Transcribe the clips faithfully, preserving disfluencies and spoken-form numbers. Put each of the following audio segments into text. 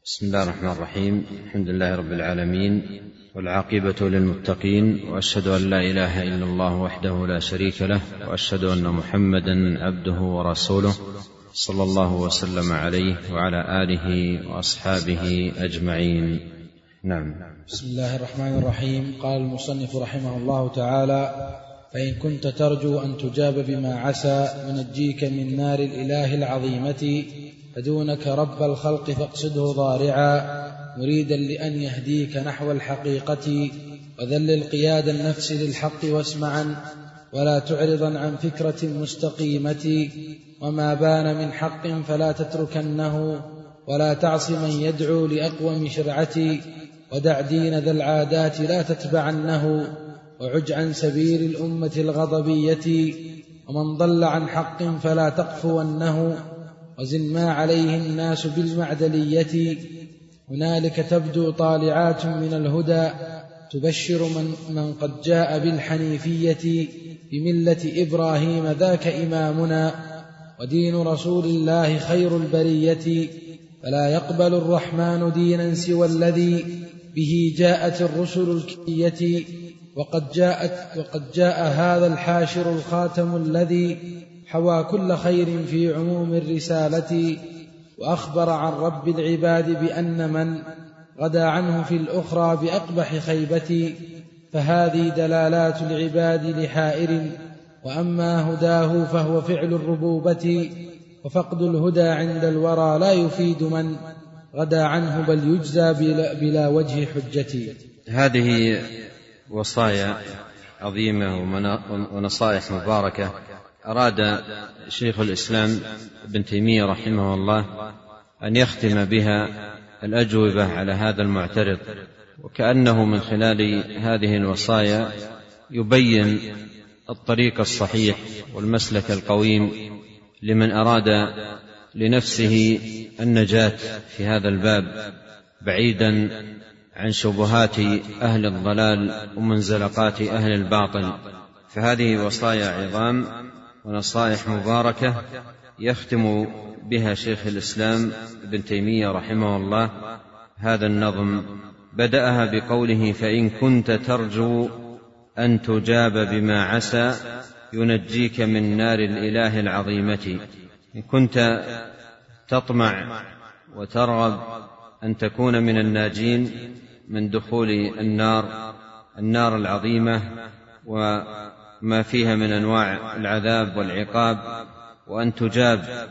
بسم الله الرحمن الرحيم. الحمد لله رب العالمين، والعاقبة للمتقين، وأشهد أن لا إله إلا الله وحده لا شريك له، وأشهد أن محمدا عبده ورسوله، صلى الله وسلم عليه وعلى آله وأصحابه أجمعين. نعم. بسم الله الرحمن الرحيم. قال المصنف رحمه الله تعالى: فإن كنت ترجو أن تجاب بما عسى ينجيك من نار الإله العظيمة، فدونك رب الخلق فاقصده ضارعا، مريدا لأن يهديك نحو الحقيقة، وذلل قياد النفس للحق واسمعا، ولا تعرضا عن فكرة مستقيمة، وما بان من حق فلا تتركنه، ولا تعص من يدعو لأقوم شرعتي، ودع دين ذا العادات لا تتبعنه، وعج عن سبيل الأمة الغضبية، ومن ضل عن حق فلا تقفونه، وزن ما عليه الناس بالمعدلية، هنالك تبدو طالعات من الهدى، تبشر من, من قد جاء بالحنيفية، بملة إبراهيم ذاك إمامنا، ودين رسول الله خير البرية، فلا يقبل الرحمن دينا سوى الذي به جاءت الرسل الكرية، وقد جاءت وقد جاء هذا الحاشر الخاتم الذي حوى كل خير في عموم الرسالة، وأخبر عن رب العباد بأن من غدا عنه في الأخرى بأقبح خيبة، فهذه دلالات العباد لحائر، وأما هداه فهو فعل الربوبة، وفقد الهدى عند الورى لا يفيد من غدا عنه، بل يجزى بلا, بلا وجه حجة. هذه وصايا عظيمة ونصائح مباركة أراد شيخ الإسلام ابن تيمية رحمه الله أن يختم بها الأجوبة على هذا المعترض، وكأنه من خلال هذه الوصايا يبين الطريق الصحيح والمسلك القويم لمن أراد لنفسه النجاة في هذا الباب، بعيدا عن شبهات أهل الضلال ومنزلقات أهل الباطل. فهذه وصايا عظام ونصائح مباركة يختم بها شيخ الإسلام ابن تيمية رحمه الله هذا النظم. بدأها بقوله: فإن كنت ترجو أن تجاب بما عسى ينجيك من نار الإله العظيمة. إن كنت تطمع وترغب أن تكون من الناجين من دخول النار النار العظيمة وما فيها من أنواع العذاب والعقاب، وأن تجاب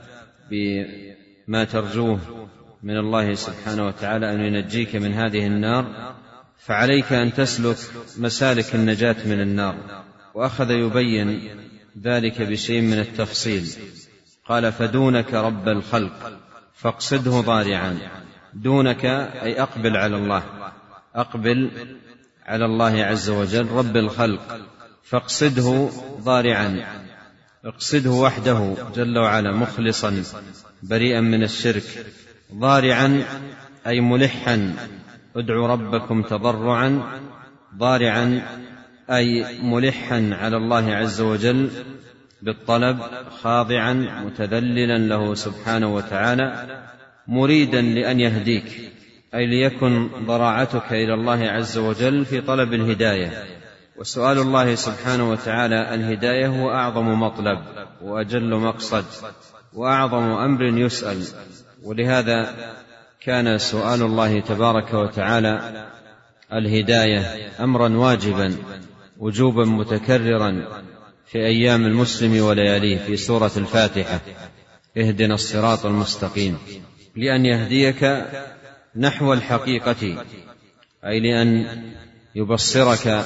بما ترجوه من الله سبحانه وتعالى أن ينجيك من هذه النار، فعليك أن تسلك مسالك النجاة من النار. وأخذ يبين ذلك بشيء من التفصيل. قال: فدونك رب الخلق فاقصده ضارعا. دونك أي أقبل على الله، أقبل على الله عز وجل رب الخلق، فاقصده ضارعا، اقصده وحده جل وعلا مخلصا بريئا من الشرك. ضارعا أي ملحا، ادعوا ربكم تضرعا. ضارعا أي ملحا على الله عز وجل بالطلب، خاضعا متذللا له سبحانه وتعالى، مريدا لأن يهديك، أي ليكن ضراعتك إلى الله عز وجل في طلب الهداية. وسؤال الله سبحانه وتعالى الهداية هو أعظم مطلب وأجل مقصد وأعظم أمر يسأل، ولهذا كان سؤال الله تبارك وتعالى الهداية أمرا واجبا وجوبا متكررا في أيام المسلم ولياليه في سورة الفاتحة: اهدنا الصراط المستقيم، لأن يهديك نحو الحقيقة، أي لأن يبصرك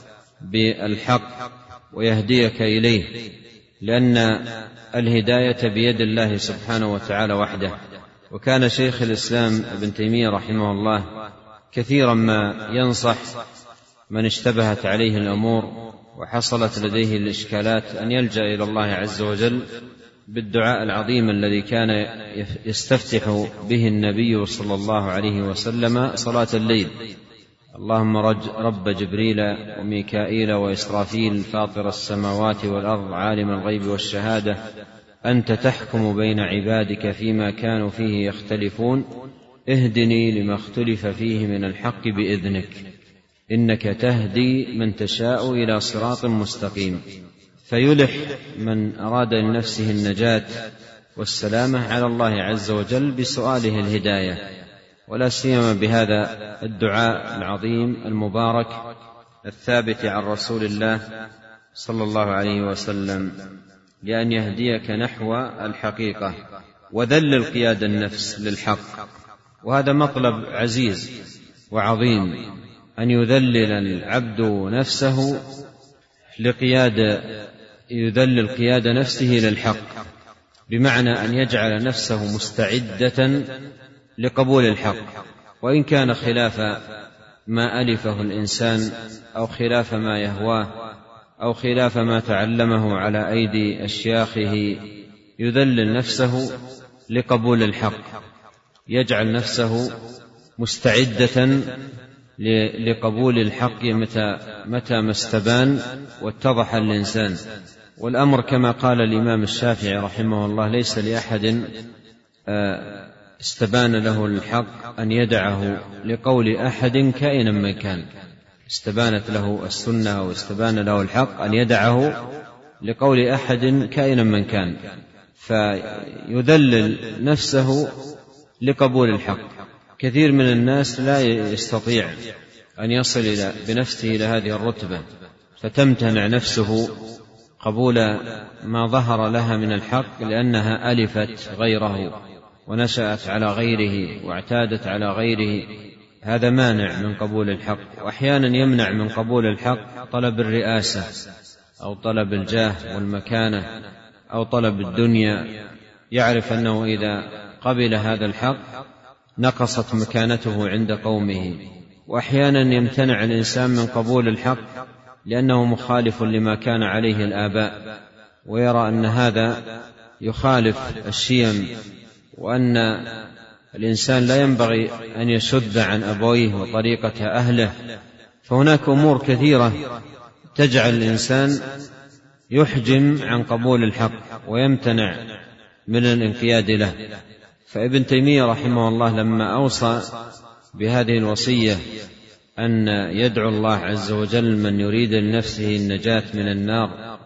بالحق ويهديك إليه، لأن الهداية بيد الله سبحانه وتعالى وحده. وكان شيخ الإسلام ابن تيمية رحمه الله كثيرا ما ينصح من اشتبهت عليه الأمور وحصلت لديه الإشكالات أن يلجأ إلى الله عز وجل بالدعاء العظيم الذي كان يستفتح به النبي صلى الله عليه وسلم صلاة الليل: اللهم رب جبريل وميكائيل وإسرافيل فاطر السماوات والأرض عالم الغيب والشهادة أنت تحكم بين عبادك فيما كانوا فيه يختلفون اهدني لما اختلف فيه من الحق بإذنك إنك تهدي من تشاء إلى صراط مستقيم. فيلح من أراد لنفسه النجاة والسلامة على الله عز وجل بسؤاله الهداية، ولا سيما بهذا الدعاء العظيم المبارك الثابت عن رسول الله صلى الله عليه وسلم لأن يهديك نحو الحقيقة وذلل قياد النفس للحق. وهذا مطلب عزيز وعظيم، أن يذلل العبد نفسه لقيادة يذلل قيادة نفسه للحق، بمعنى أن يجعل نفسه مستعدة لقبول الحق، وإن كان خلاف ما ألفه الإنسان أو خلاف ما يهواه أو خلاف ما تعلمه على أيدي أشياخه، يذلل نفسه لقبول الحق، يجعل نفسه مستعدة لقبول الحق متى متى ما استبان واتضح الإنسان. والأمر كما قال الإمام الشافعي رحمه الله: ليس لأحد استبان له الحق أن يدعه لقول أحد كائنا من كان. استبانت له السنة واستبان له الحق أن يدعه لقول أحد كائنا من كان، فيذلل نفسه لقبول الحق. كثير من الناس لا يستطيع أن يصل إلى بنفسه إلى هذه الرتبة، فتمتنع نفسه قبول ما ظهر لها من الحق لأنها ألفت غيره ونشأت على غيره واعتادت على غيره. هذا مانع من قبول الحق. وأحيانا يمنع من قبول الحق طلب الرئاسة أو طلب الجاه والمكانة أو طلب الدنيا، يعرف أنه إذا قبل هذا الحق نقصت مكانته عند قومه. وأحيانا يمتنع الإنسان من قبول الحق لأنه مخالف لما كان عليه الآباء، ويرى أن هذا يخالف الشيم، وأن الإنسان لا ينبغي أن يشد عن أبويه وطريقة أهله. فهناك أمور كثيرة تجعل الإنسان يحجم عن قبول الحق ويمتنع من الانقياد له. فابن تيمية رحمه الله لما أوصى بهذه الوصية أن يدعو الله عز وجل من يريد لنفسه النجاة من النار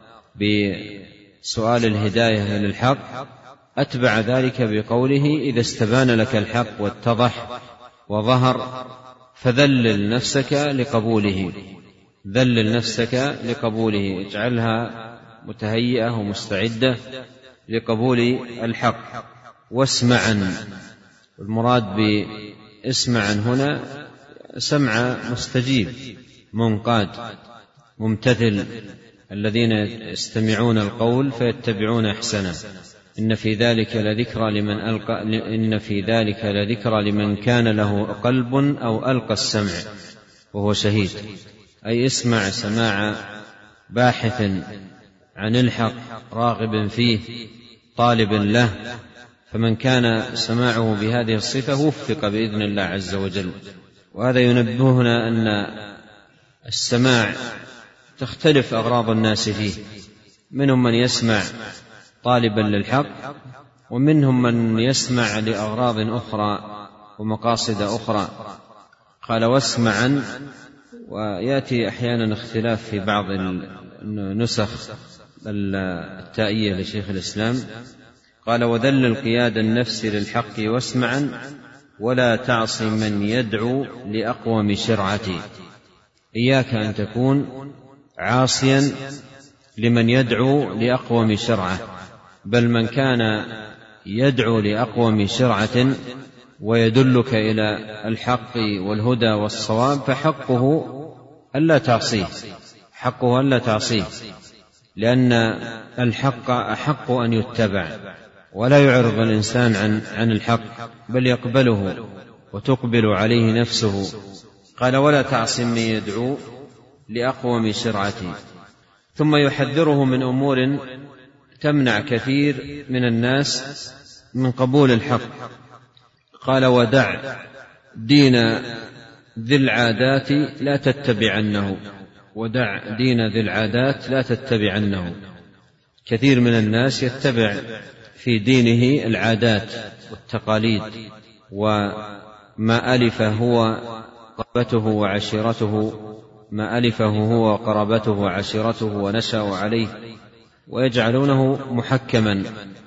بسؤال الهداية للحق، أتبع ذلك بقوله: إذا استبان لك الحق واتضح وظهر فذلل نفسك لقبوله. ذلل نفسك لقبوله، اجعلها متهيئة ومستعدة لقبول الحق. واسمعا، المراد باسمعا هنا سمع مستجيب منقاد ممتثل، الذين يستمعون القول فيتبعون أحسنه. إن في ذلك لذكرى لمن ألقى إن في ذلك لذكرى لمن كان له قلب أو ألقى السمع وهو شهيد. أي اسمع سماع باحث عن الحق راغب فيه طالب له، فمن كان سماعه بهذه الصفة وفق بإذن الله عز وجل. وهذا ينبهنا أن السماع تختلف أغراض الناس فيه، منهم من يسمع طالبا للحق، ومنهم من يسمع لأغراض أخرى ومقاصد أخرى. قال: واسمعا. ويأتي أحيانا اختلاف في بعض النسخ التائية لشيخ الإسلام، قال: وذلل قياد النفس للحق واسمعا ولا تعص من يدعو لأقوم شرعتي. إياك أن تكون عاصيا لمن يدعو لأقوم شرعه، بل من كان يدعو لأقوم شرعة ويدلك إلى الحق والهدى والصواب فحقه ألا تعصيه، حقه ألا تعصيه، لأن الحق أحق أن يتبع، ولا يعرض الإنسان عن, عن الحق بل يقبله وتقبل عليه نفسه. قال: ولا تعص من يدعو لأقوم شرعتي. ثم يحذره من أمور تمنع كثير من الناس من قبول الحق. قال: ودع دين ذي العادات لا تتبعنه. ودع دين ذي العادات لا تتبعنه. كثير من الناس يتبع في دينه العادات والتقاليد ما ألف هو قرابته وعشيرته ما ألفه هو وقرابته وعشيرته ونشأوا عليه، ويجعلونه محكما،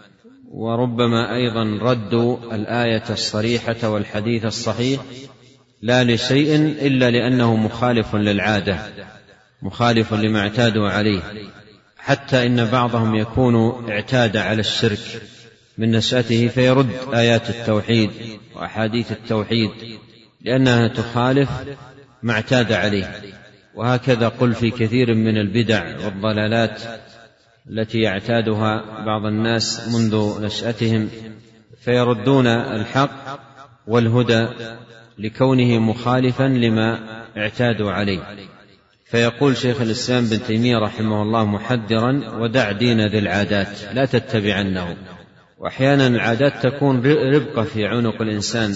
وربما أيضا ردوا الآية الصريحة والحديث الصحيح لا لشيء إلا لأنه مخالف للعادة، مخالف لما اعتادوا عليه، حتى إن بعضهم يكون اعتاد على الشرك من نشأته فيرد آيات التوحيد وأحاديث التوحيد لأنها تخالف ما اعتاد عليه. وهكذا قل في كثير من البدع والضلالات التي يعتادها بعض الناس منذ نشأتهم، فيردون الحق والهدى لكونه مخالفا لما اعتادوا عليه. فيقول شيخ الإسلام بن تيمية رحمه الله محذرا: ودع دين ذي العادات لا تتبعنه. وأحيانا العادات تكون ربقة في عنق الإنسان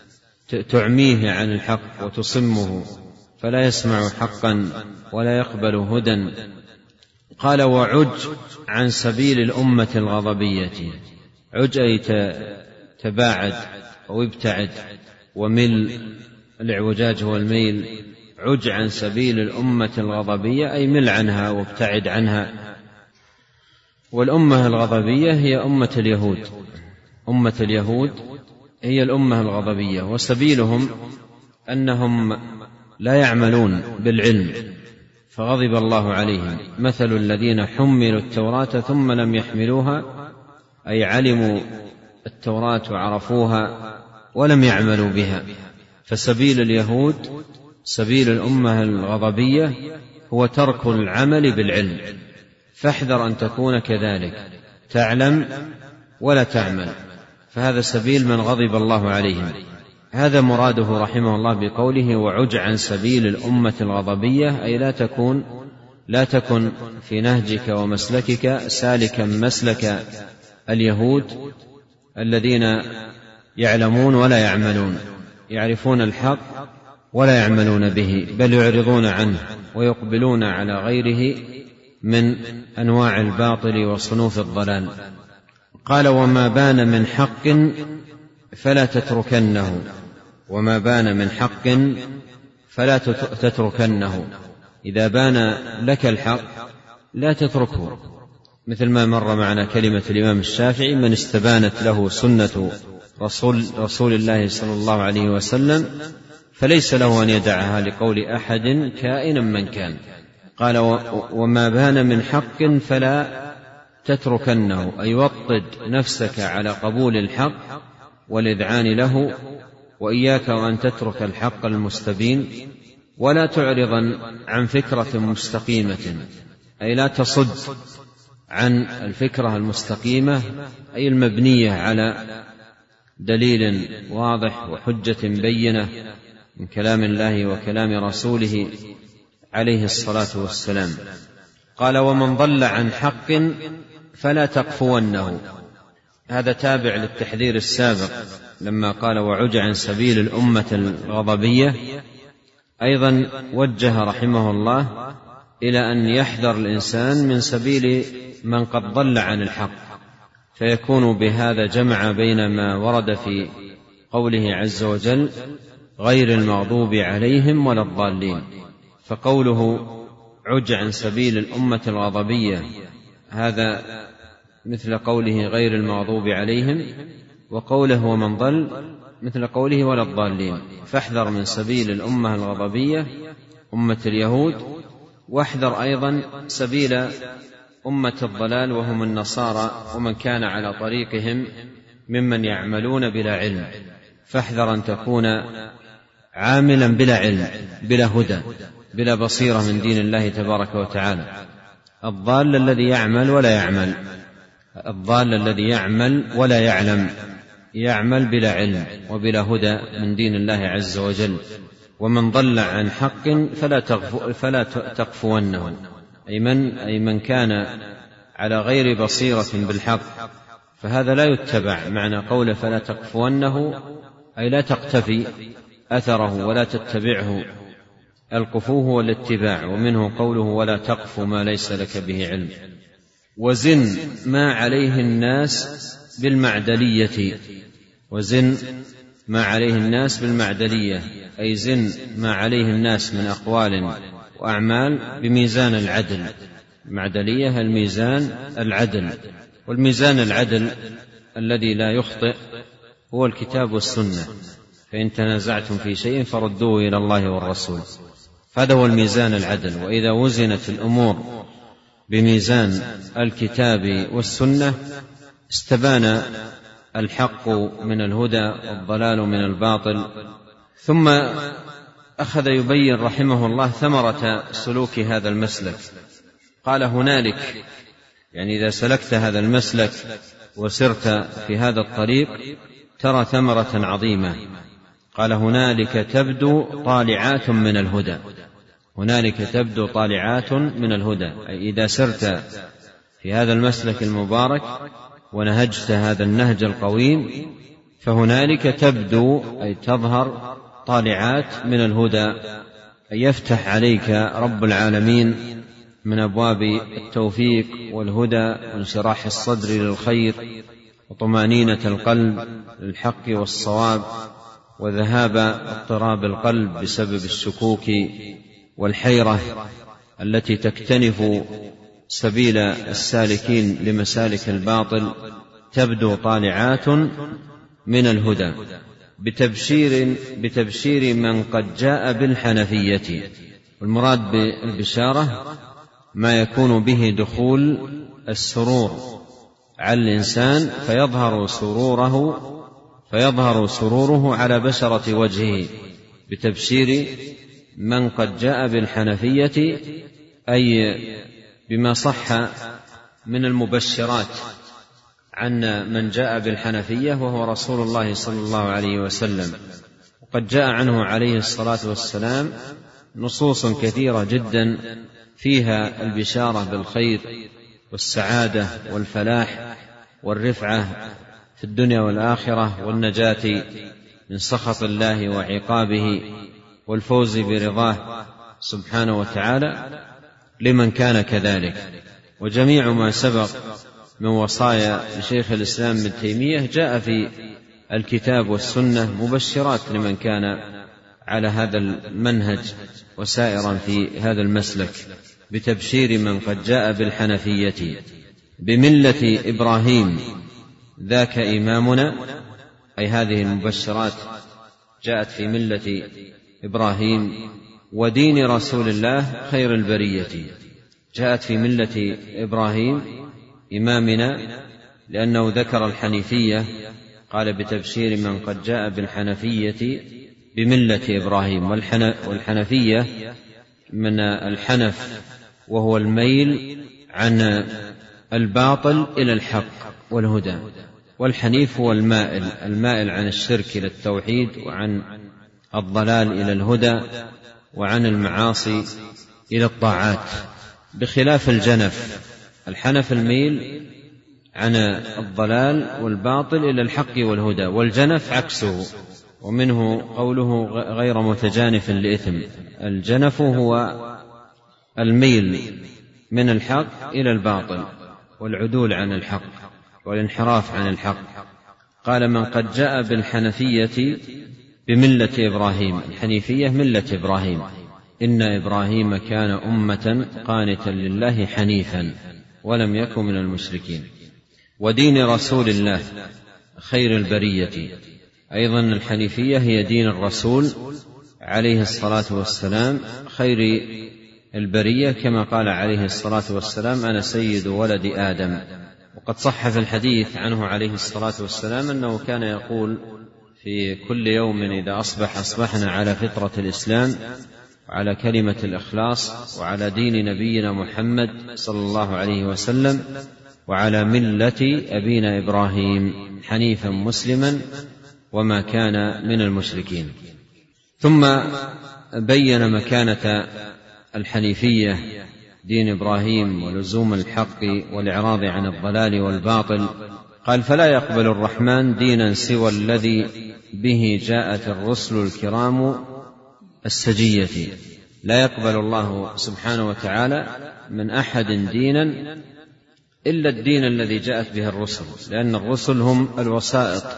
تعميه عن الحق وتصمه فلا يسمع حقا ولا يقبل هدى. قال: وعج عن سبيل الأمة الغضبية. عج أي تباعد أو ابتعد، ومل الاعوجاج هو الميل. عج عن سبيل الأمة الغضبية أي مل عنها وابتعد عنها. والأمة الغضبية هي أمة اليهود، أمة اليهود هي الأمة الغضبية. وسبيلهم أنهم لا يعملون بالعلم فغضب الله عليهم. مثل الذين حملوا التوراة ثم لم يحملوها، أي علموا التوراة وعرفوها ولم يعملوا بها. فسبيل اليهود سبيل الأمة الغضبية هو ترك العمل بالعلم، فاحذر أن تكون كذلك، تعلم ولا تعمل، فهذا سبيل من غضب الله عليهم. هذا مراده رحمه الله بقوله: وعج عن سبيل الأمة الغضبية، أي لا تكون لا تكن في نهجك ومسلكك سالكا مسلك اليهود الذين يعلمون ولا يعملون، يعرفون الحق ولا يعملون به، بل يعرضون عنه ويقبلون على غيره من أنواع الباطل وصنوف الضلال. قال: وما بان من حق فلا تتركنه. وما بان من حق فلا تتركنه. إذا بان لك الحق لا تتركه، مثل ما مر معنا كلمة الإمام الشافعي: من استبانت له سنة رسول, رسول الله صلى الله عليه وسلم فليس له أن يدعها لقول أحد كائنا من كان. قال: وما بان من حق فلا تتركنه، أي وطد نفسك على قبول الحق والإذعان له، وإياك وأن تترك الحق المستبين، ولا تعرضا عن فكرة مستقيمة، أي لا تصد عن الفكرة المستقيمة، أي المبنية على دليل واضح وحجة بينة من كلام الله وكلام رسوله عليه الصلاة والسلام. قال: ومن ضل عن حق فلا تقفونه. هذا تابع للتحذير السابق لما قال: وعج عن سبيل الأمة الغضبية. أيضا وجه رحمه الله إلى أن يحذر الإنسان من سبيل من قد ضل عن الحق، فيكون بهذا جمع بين ما ورد في قوله عز وجل: غير المغضوب عليهم ولا الضالين. فقوله عج عن سبيل الأمة الغضبية هذا مثل قوله غير المغضوب عليهم، وقوله ومن ضل مثل قوله ولا الضالين. فاحذر من سبيل الأمة الغضبية أمة اليهود، واحذر أيضا سبيل أمة الضلال وهم النصارى ومن كان على طريقهم ممن يعملون بلا علم. فاحذر أن تكون عاملا بلا علم بلا هدى بلا بصيرة من دين الله تبارك وتعالى. الضال الذي يعمل ولا يعمل الضال الذي يعمل ولا يعلم، يعمل بلا علم وبلا هدى من دين الله عز وجل. ومن ضل عن حق فلا, فلا تقفونه، أي من, أي من كان على غير بصيرة بالحق، فهذا لا يتبع. معنى قول فلا تقفونه أي لا تقتفي أثره ولا تتبعه. القفوه والاتباع، ومنه قوله ولا تقف ما ليس لك به علم. وزن ما عليه الناس بالمعدلية. وزن ما عليه الناس بالمعدلية، أي زن ما عليه الناس من أقوال وأعمال بميزان العدل. المعدلية الميزان العدل، والميزان العدل الذي لا يخطئ هو الكتاب والسنة، فإن تنازعتم في شيء فردوه إلى الله والرسول، هذا هو الميزان العدل. وإذا وزنت الأمور بميزان الكتاب والسنة استبان الحق من الهدى والضلال من الباطل. ثم أخذ يبين رحمه الله ثمرة سلوك هذا المسلك، قال هنالك، يعني إذا سلكت هذا المسلك وسرت في هذا الطريق ترى ثمرة عظيمة. قال هنالك تبدو طالعات من الهدى، هنالك تبدو طالعات من الهدى، أي إذا سرت في هذا المسلك المبارك ونهجت هذا النهج القويم فهنالك تبدو أي تظهر طالعات من الهدى، أي يفتح عليك رب العالمين من أبواب التوفيق والهدى وانشراح الصدر للخير وطمأنينة القلب للحق والصواب وذهاب اضطراب القلب بسبب الشكوك والحيرة التي تكتنف سبيل السالكين لمسالك الباطل. تبدو طالعات من الهدى بتبشير, بتبشير من قد جاء بالحنفية. والمراد بالبشارة ما يكون به دخول السرور على الإنسان فيظهر سروره فيظهر سروره على بشرة وجهه، بتبشير من قد جاء بالحنفية أي بما صح من المبشرات عن من جاء بالحنفية وهو رسول الله صلى الله عليه وسلم. وقد جاء عنه عليه الصلاة والسلام نصوص كثيرة جدا فيها البشارة بالخير والسعادة والفلاح والرفعة في الدنيا والآخرة والنجاة من سخط الله وعقابه والفوز برضاه سبحانه وتعالى لمن كان كذلك. وجميع ما سبق من وصايا شيخ الإسلام ابن تيمية جاء في الكتاب والسنة مبشرات لمن كان على هذا المنهج وسائرا في هذا المسلك، بتبشير من قد جاء بالحنفية بملة إبراهيم ذاك إمامنا، أي هذه المبشرات جاءت في ملة إبراهيم، ودين رسول الله خير البرية جاءت في ملة إبراهيم إمامنا، لأنه ذكر الحنيفية قال بتبشير من قد جاء بالحنفية بملة إبراهيم. والحنفية من الحنف وهو الميل عن الباطل إلى الحق والهدى، والحنيف هو المائل المائل عن الشرك إلى التوحيد وعن الضلال إلى الهدى وعن المعاصي إلى الطاعات، بخلاف الجنف. الحنف الميل عن الضلال والباطل إلى الحق والهدى، والجنف عكسه، ومنه قوله غير متجانف لإثم. الجنف هو الميل من الحق إلى الباطل والعدول عن الحق والانحراف عن الحق. قال من قد جاء بالحنفية بملة إبراهيم، الحنيفية ملة إبراهيم، إن إبراهيم كان أمة قانتا لله حنيفا ولم يكن من المشركين، ودين رسول الله خير البرية. أيضا الحنيفية هي دين الرسول عليه الصلاة والسلام خير البرية، كما قال عليه الصلاة والسلام أنا سيد ولد آدم. وقد صح في الحديث عنه عليه الصلاة والسلام أنه كان يقول في كل يوم إذا أصبح أصبحنا على فطرة الإسلام وعلى كلمة الإخلاص وعلى دين نبينا محمد صلى الله عليه وسلم وعلى ملة أبينا إبراهيم حنيفا مسلما وما كان من المشركين. ثم بين مكانة الحنيفية دين إبراهيم ولزوم الحق والإعراض عن الضلال والباطل. قال فلا يقبل الرحمن دينا سوى الذي به جاءت الرسل الكرام السجية. لا يقبل الله سبحانه وتعالى من أحد دينا إلا الدين الذي جاءت به الرسل، لأن الرسل هم الوسائط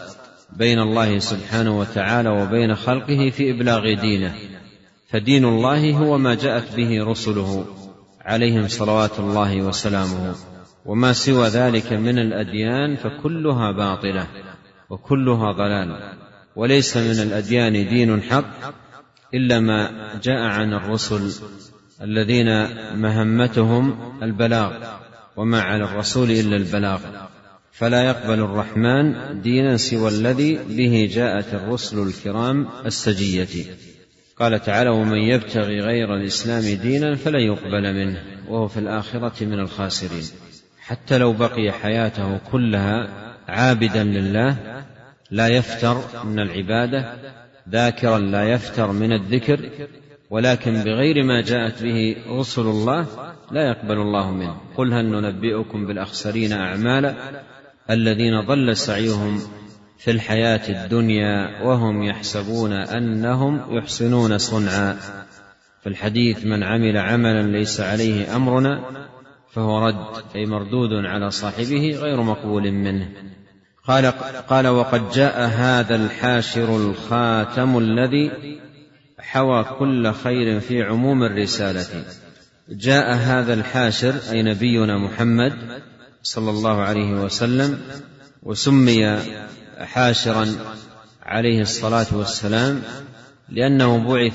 بين الله سبحانه وتعالى وبين خلقه في إبلاغ دينه، فدين الله هو ما جاءت به رسله عليهم صلوات الله وسلامه، وما سوى ذلك من الأديان فكلها باطلة وكلها ضلال، وليس من الأديان دين حق إلا ما جاء عن الرسل الذين مهمتهم البلاغ، وما على الرسول إلا البلاغ، فلا يقبل الرحمن دينا سوى الذي به جاءت الرسل الكرام السجية. قال تعالى: ومن يبتغي غير الإسلام دينا فلن يقبل منه وهو في الآخرة من الخاسرين. حتى لو بقي حياته كلها عابدا لله لا يفتر من العبادة، ذاكرا لا يفتر من الذكر، ولكن بغير ما جاءت به رسل الله لا يقبل الله منه. قل هل ننبئكم بالأخسرين أعمالا الذين ضل سعيهم في الحياة الدنيا وهم يحسبون أنهم يحسنون صنعا. في الحديث: من عمل عملا ليس عليه أمرنا فهو رد، أي مردود على صاحبه غير مقبول منه. قال, قال وقد جاء هذا الحاشر الخاتم الذي حوى كل خير في عموم الرسالة. جاء هذا الحاشر أي نبينا محمد صلى الله عليه وسلم، وسمي حاشرا عليه الصلاة والسلام لأنه بعث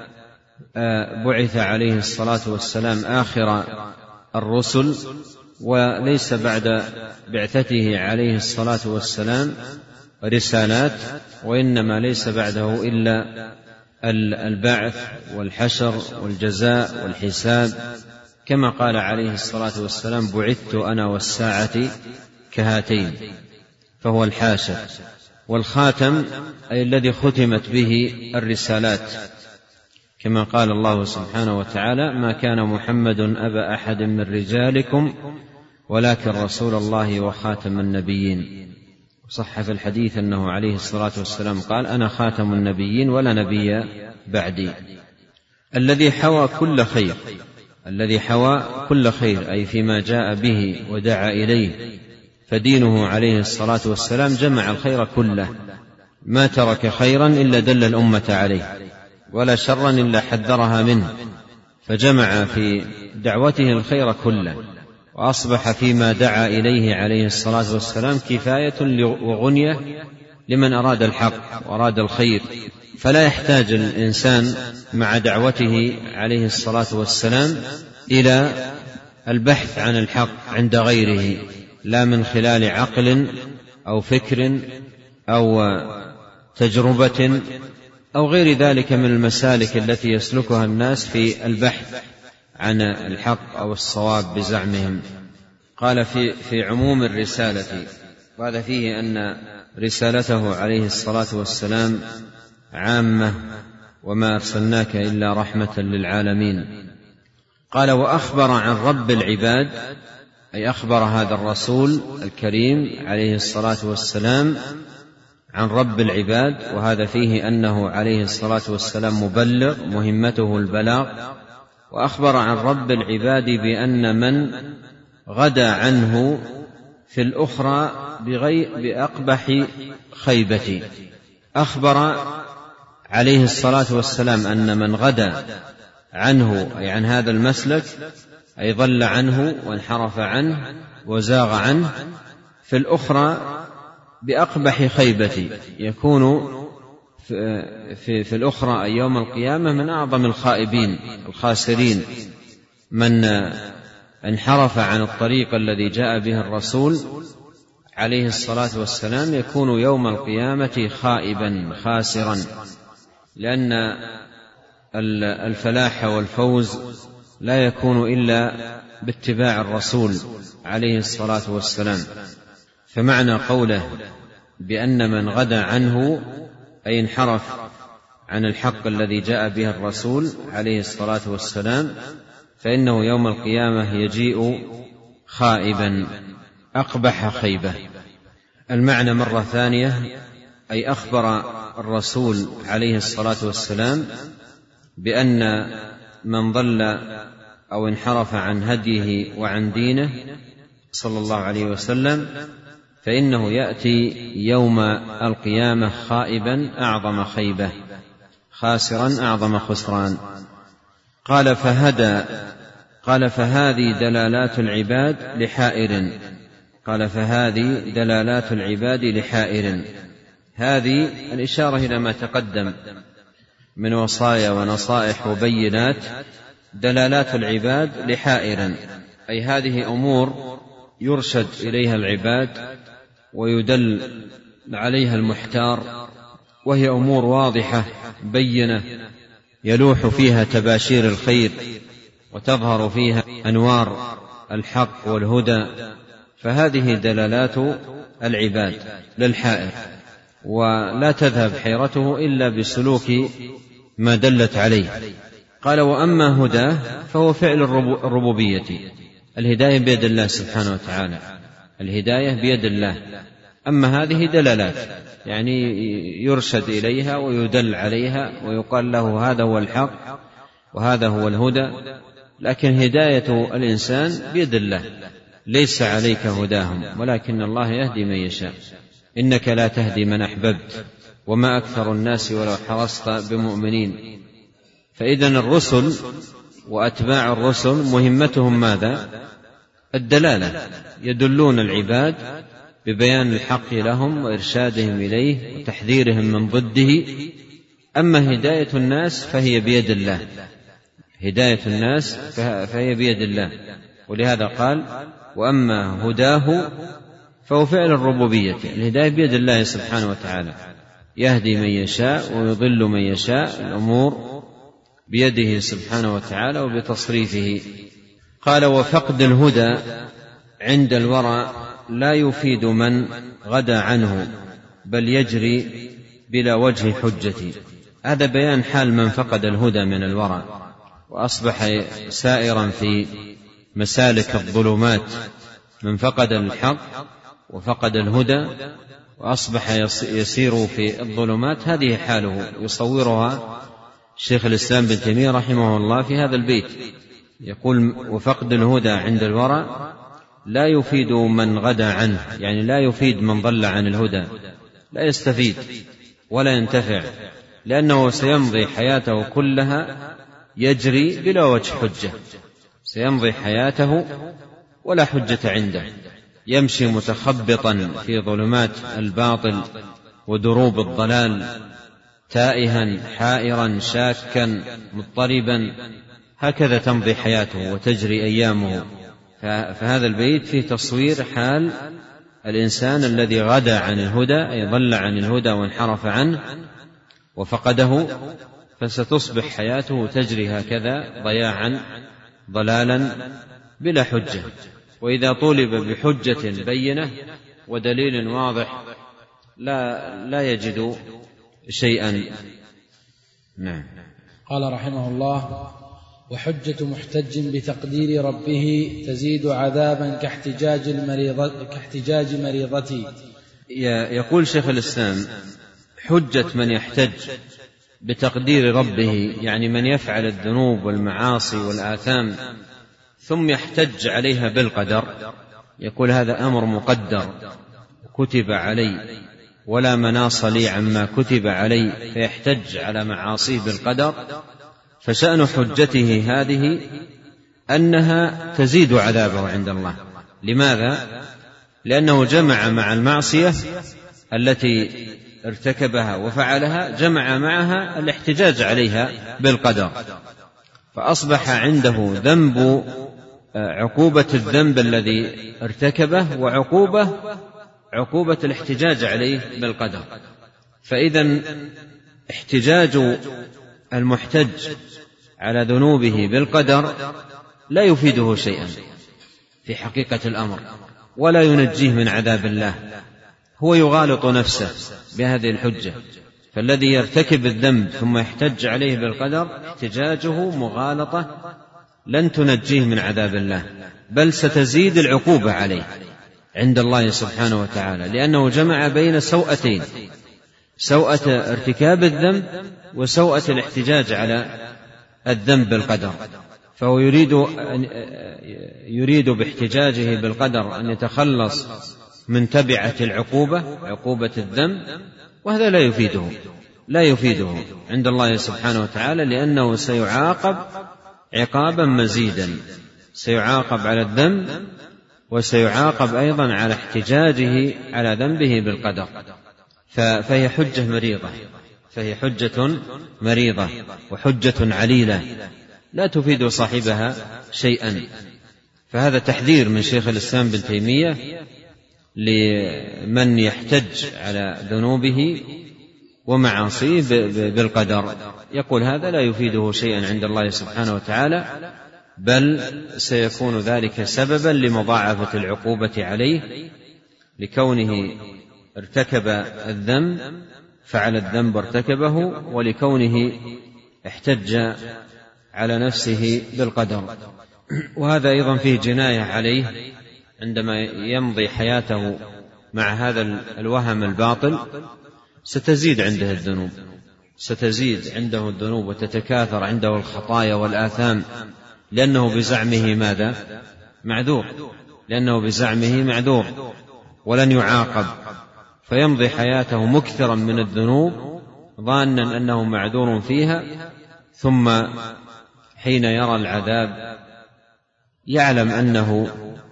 بعث عليه الصلاة والسلام آخر الرسل، وليس بعد بعثته عليه الصلاة والسلام رسالات، وإنما ليس بعده إلا البعث والحشر والجزاء والحساب، كما قال عليه الصلاة والسلام: بعثت أنا والساعة كهاتين. فهو الحاشر. والخاتم أي الذي ختمت به الرسالات، كما قال الله سبحانه وتعالى: ما كان محمد أبا أحد من رجالكم ولكن رسول الله وخاتم النبيين. صح في الحديث أنه عليه الصلاة والسلام قال: أنا خاتم النبيين ولا نبي بعدي. الذي حوى كل خير، الذي حوى كل خير أي فيما جاء به ودعا إليه، فدينه عليه الصلاة والسلام جمع الخير كله، ما ترك خيرا إلا دل الأمة عليه، ولا شرا إلا حذرها منه، فجمع في دعوته الخير كله، وأصبح فيما دعا إليه عليه الصلاة والسلام كفاية وغنية لمن أراد الحق وأراد الخير، فلا يحتاج الإنسان مع دعوته عليه الصلاة والسلام إلى البحث عن الحق عند غيره، لا من خلال عقل أو فكر أو تجربة أو غير ذلك من المسالك التي يسلكها الناس في البحث عن الحق أو الصواب بزعمهم. قال في, في عموم الرسالة، وهذا فيه أن رسالته عليه الصلاة والسلام عامة، وما أرسلناك إلا رحمة للعالمين. قال وأخبر عن رب العباد، أي أخبر هذا الرسول الكريم عليه الصلاة والسلام عن رب العباد، وهذا فيه أنه عليه الصلاة والسلام مبلغ مهمته البلاغ. وأخبر عن رب العباد بأن من غدا عنه في الأخرى بأقبح خيبة. أخبر عليه الصلاة والسلام أن من غدا عنه أي عن هذا المسلك، أي ضل عنه وانحرف عنه وزاغ عنه، في الأخرى بأقبح خيبة، يكون في, في الأخرى أي يوم القيامة من أعظم الخائبين الخاسرين. من انحرف عن الطريق الذي جاء به الرسول عليه الصلاة والسلام يكون يوم القيامة خائبا خاسرا، لأن الفلاح والفوز لا يكون إلا باتباع الرسول عليه الصلاة والسلام. فمعنى قوله بأن من غدا عنه أي انحرف عن الحق الذي جاء به الرسول عليه الصلاة والسلام، فإنه يوم القيامة يجيء خائبا أقبح خيبة. المعنى مرة ثانية أي أخبر الرسول عليه الصلاة والسلام بأن من ضل أو انحرف عن هديه وعن دينه صلى الله عليه وسلم فإنه يأتي يوم القيامة خائبا أعظم خيبة، خاسرا أعظم خسران. قال فهدى قال فهذه دلالات العباد لحائر قال فهذه دلالات العباد لحائر هذه الإشارة إلى ما تقدم من وصايا ونصائح وبينات. دلالات العباد لحائر أي هذه أمور يرشد إليها العباد ويدل عليها المحتار، وهي أمور واضحة بينة يلوح فيها تباشير الخير وتظهر فيها أنوار الحق والهدى، فهذه دلالات العباد للحائر، ولا تذهب حيرته إلا بسلوك ما دلت عليه. قال وأما هداه فهو فعل الربوبية، الهداية بيد الله سبحانه وتعالى، الهداية بيد الله. أما هذه دلالات يعني يرشد إليها ويدل عليها ويقال له هذا هو الحق وهذا هو الهدى، لكن هداية الإنسان بيد الله، ليس عليك هداهم ولكن الله يهدي من يشاء، إنك لا تهدي من أحببت وما أكثر الناس ولو حرصت بمؤمنين. فإذن الرسل وأتباع الرسل مهمتهم ماذا؟ الدلالة، يدلون العباد ببيان الحق لهم وإرشادهم إليه وتحذيرهم من ضده. أما هداية الناس فهي بيد الله، هداية الناس فهي بيد الله، ولهذا قال وأما هداه فهو فعل الربوبية، الهداية بيد الله سبحانه وتعالى، يهدي من يشاء ويضل من يشاء، الأمور بيده سبحانه وتعالى وبتصريفه. قال وفقد الهدى عند الورى لا يفيد من غدا عنه بل يجري بلا وجه حجة. هذا بيان حال من فقد الهدى من الورى وأصبح سائرا في مسالك الظلمات، من فقد الحق وفقد الهدى وأصبح يسير في الظلمات، هذه حاله يصورها شيخ الإسلام بن تيمية رحمه الله في هذا البيت، يقول وفقد الهدى عند الورى لا يفيد من غدا عنه، يعني لا يفيد من ضل عن الهدى، لا يستفيد ولا ينتفع، لأنه سيمضي حياته كلها يجري بلا وجه حجة، سيمضي حياته ولا حجة عنده، يمشي متخبطا في ظلمات الباطل ودروب الضلال، تائها حائرا شاكا مضطربا، هكذا تمضي حياته وتجري أيامه. فهذا البيت فيه تصوير حال الإنسان الذي غدا عن الهدى، أي ضل عن الهدى وانحرف عنه وفقده، فستصبح حياته تجري هكذا ضياعا ضلالا بلا حجة. وإذا طولب بحجة بينة ودليل واضح لا, لا يجد شيئا. نعم. قال رحمه الله وحجة محتج بتقدير ربه تزيد عذابا كاحتجاج المريضة كاحتجاج مريضتي. يقول شيخ الإسلام حجة من يحتج بتقدير ربه، يعني من يفعل الذنوب والمعاصي والآثام ثم يحتج عليها بالقدر، يقول هذا أمر مقدر كتب علي ولا مناص لي عما كتب علي، فيحتج على معاصيه بالقدر. فشأن حجته هذه أنها تزيد عذابه عند الله. لماذا؟ لأنه جمع مع المعصية التي ارتكبها وفعلها، جمع معها الاحتجاج عليها بالقدر، فأصبح عنده ذنب عقوبة الذنب الذي ارتكبه وعقوبة عقوبة الاحتجاج عليه بالقدر. فإذا احتجاج المحتج على ذنوبه بالقدر لا يفيده شيئا في حقيقة الأمر ولا ينجيه من عذاب الله، هو يغالط نفسه بهذه الحجة. فالذي يرتكب الذنب ثم يحتج عليه بالقدر احتجاجه مغالطة لن تنجيه من عذاب الله، بل ستزيد العقوبة عليه عند الله سبحانه وتعالى، لأنه جمع بين سوءتين، سوءة ارتكاب الذنب وسوءة الاحتجاج على الذنب بالقدر. فهو يريد, يريد باحتجاجه بالقدر أن يتخلص من تبعة العقوبة، عقوبة الذنب، وهذا لا يفيده لا يفيده عند الله سبحانه وتعالى، لأنه سيعاقب عقابا مزيدا، سيعاقب على الذنب وسيعاقب أيضا على احتجاجه على ذنبه بالقدر. فهي حجة مريضة فهي حجة مريضة وحجة عليلة لا تفيد صاحبها شيئا. فهذا تحذير من شيخ الإسلام بن تيمية لمن يحتج على ذنوبه ومعاصيه بالقدر، يقول هذا لا يفيده شيئا عند الله سبحانه وتعالى، بل سيكون ذلك سببا لمضاعفة العقوبة عليه لكونه ارتكب الذنب، فعل الذنب وارتكبه، ولكونه احتج على نفسه بالقدر. وهذا أيضا فيه جناية عليه عندما يمضي حياته مع هذا الوهم الباطل، ستزيد عنده الذنوب ستزيد عنده الذنوب وتتكاثر عنده الخطايا والآثام، لأنه بزعمه ماذا؟ معذور لأنه بزعمه معذور ولن يعاقب، فيمضي حياته مكثرا من الذنوب ظانا أنه معذور فيها، ثم حين يرى العذاب يعلم أنه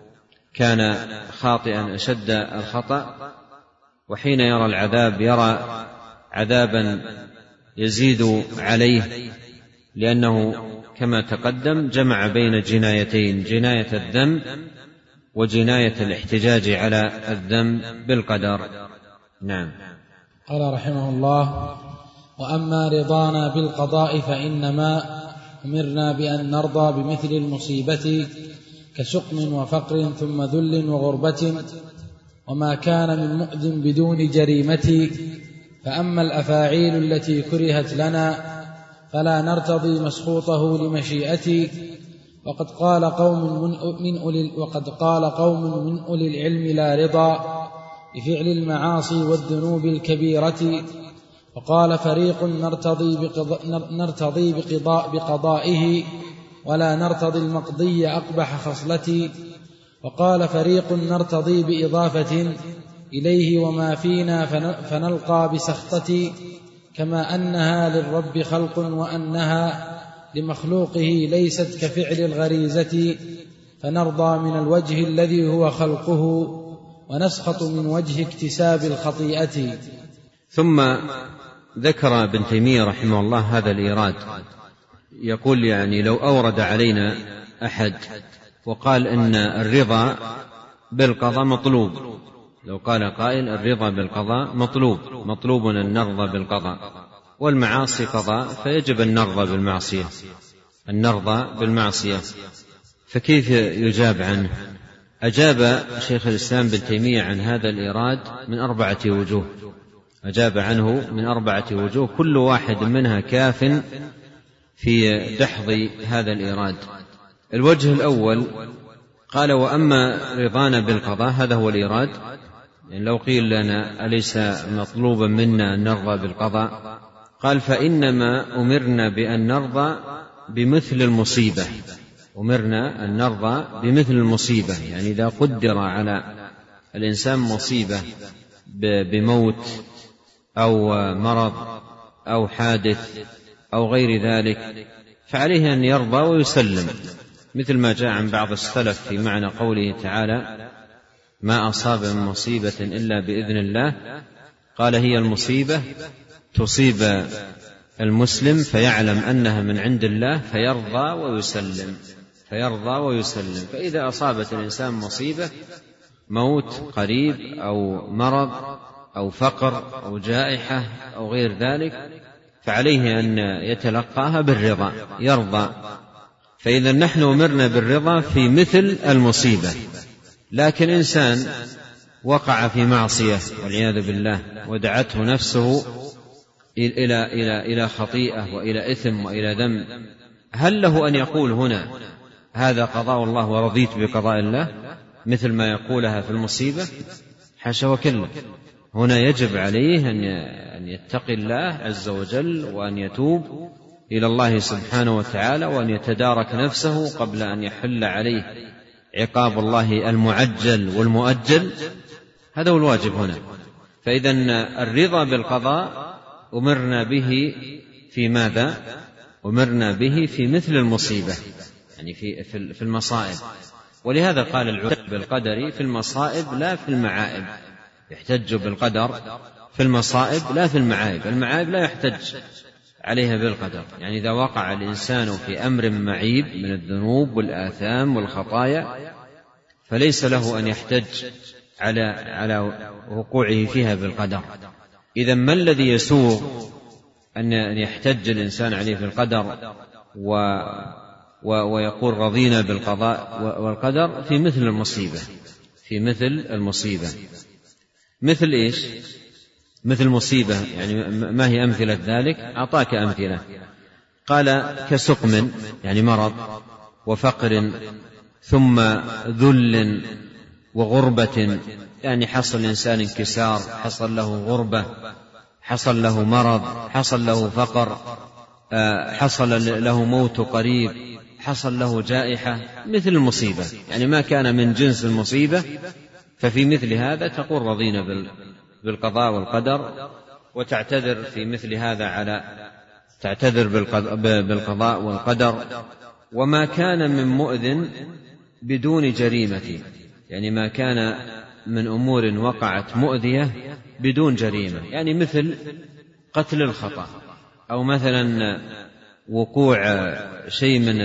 كان خاطئا أشد الخطأ، وحين يرى العذاب يرى عذابا يزيد عليه، لأنه كما تقدم جمع بين جنايتين: جناية الذنب وجناية الاحتجاج على الذنب بالقدر. نعم. قال رحمه الله: وأما رضانا بالقضاء فإنما أمرنا بأن نرضى بمثل المصيبة كسقم وفقر ثم ذل وغربة وما كان من مؤذن بدون جريمة. فأما الأفاعيل التي كرهت لنا فلا نرتضي مسخوطه لمشيئتي. وقد قال قوم من أولي وقد قال قوم من أولي العلم: لا رضا بفعل المعاصي والذنوب الكبيرة. وقال فريق: نرتضي بقضاء نرتضي بقضاء بقضائه ولا نرتضي المقضي أقبح خصلتي. وقال فريق: نرتضي بإضافة إليه وما فينا فنلقى بسخطتي، كما أنها للرب خلق وأنها لمخلوقه ليست كفعل الغريزة، فنرضى من الوجه الذي هو خلقه ونسخط من وجه اكتساب الخطيئة. ثم ذكر ابن تيمية رحمه الله هذا الإيراد، يقول يعني لو أورد علينا أحد وقال إن الرضا بالقضاء مطلوب، لو قال قائل الرضا بالقضاء مطلوب مطلوب أن نرضى بالقضاء، والمعاصي قضاء فيجب أن نرضى بالمعصية أن نرضى بالمعصية فكيف يجاب عنه؟ أجاب شيخ الإسلام بن تيمية عن هذا الإيراد من أربعة وجوه أجاب عنه من أربعة وجوه كل واحد منها كاف في دحض هذا الإيراد. الوجه الأول قال: وأما رضانا بالقضاء، هذا هو الإيراد، يعني لو قيل لنا أليس مطلوبا منا أن نرضى بالقضاء؟ قال: فإنما أمرنا بأن نرضى بمثل المصيبة أمرنا أن نرضى بمثل المصيبة، يعني إذا قدر على الإنسان مصيبة بموت أو مرض أو حادث أو غير ذلك فعليه أن يرضى ويسلم، مثل ما جاء عن بعض السلف في معنى قوله تعالى: ما أصاب من مصيبة إلا بإذن الله. قال: هي المصيبة تصيب المسلم فيعلم أنها من عند الله فيرضى ويسلم فيرضى ويسلم فإذا أصابت الإنسان مصيبة موت قريب أو مرض أو فقر أو جائحة أو غير ذلك فعليه أن يتلقاها بالرضا، يرضى. فإذا نحن أمرنا بالرضا في مثل المصيبة. لكن إنسان وقع في معصية والعياذ بالله ودعته نفسه إلى إلى إلى خطيئة وإلى إثم وإلى ذنب، هل له أن يقول هنا هذا قضاء الله ورضيت بقضاء الله مثل ما يقولها في المصيبة؟ حاشا وكلا. هنا يجب عليه أن يتقي الله عز وجل وأن يتوب إلى الله سبحانه وتعالى وأن يتدارك نفسه قبل أن يحل عليه عقاب الله المعجل والمؤجل. هذا هو الواجب هنا. فإذا الرضا بالقضاء أمرنا به في ماذا؟ أمرنا به في مثل المصيبة، يعني في في المصائب. ولهذا قال العلماء بالقدر في المصائب لا في المعائب، يحتج بالقدر في المصائب لا في المعائب. المعائب لا يحتج عليها بالقدر، يعني إذا وقع الإنسان في أمر معيب من الذنوب والآثام والخطايا فليس له أن يحتج على على وقوعه فيها بالقدر. إذا ما الذي يسوغ أن يحتج الإنسان عليه بالقدر و ويقول رضينا بالقضاء والقدر في مثل المصيبة، في مثل المصيبة. مثل إيش؟ مثل مصيبة، يعني ما هي أمثلة ذلك؟ أعطاك أمثلة. قال كسقم، يعني مرض، وفقر، ثم ذل وغربة، يعني حصل الإنسان انكسار، حصل له غربة، حصل له مرض، حصل له فقر، حصل له موت قريب، حصل له جائحة، مثل المصيبة، يعني ما كان من جنس المصيبة. ففي مثل هذا تقول رضينا بالقضاء والقدر، وتعتذر في مثل هذا على تعتذر بالقضاء والقدر. وما كان من مؤذن بدون جريمة، يعني ما كان من أمور وقعت مؤذية بدون جريمة، يعني مثل قتل الخطأ، أو مثلا وقوع شيء من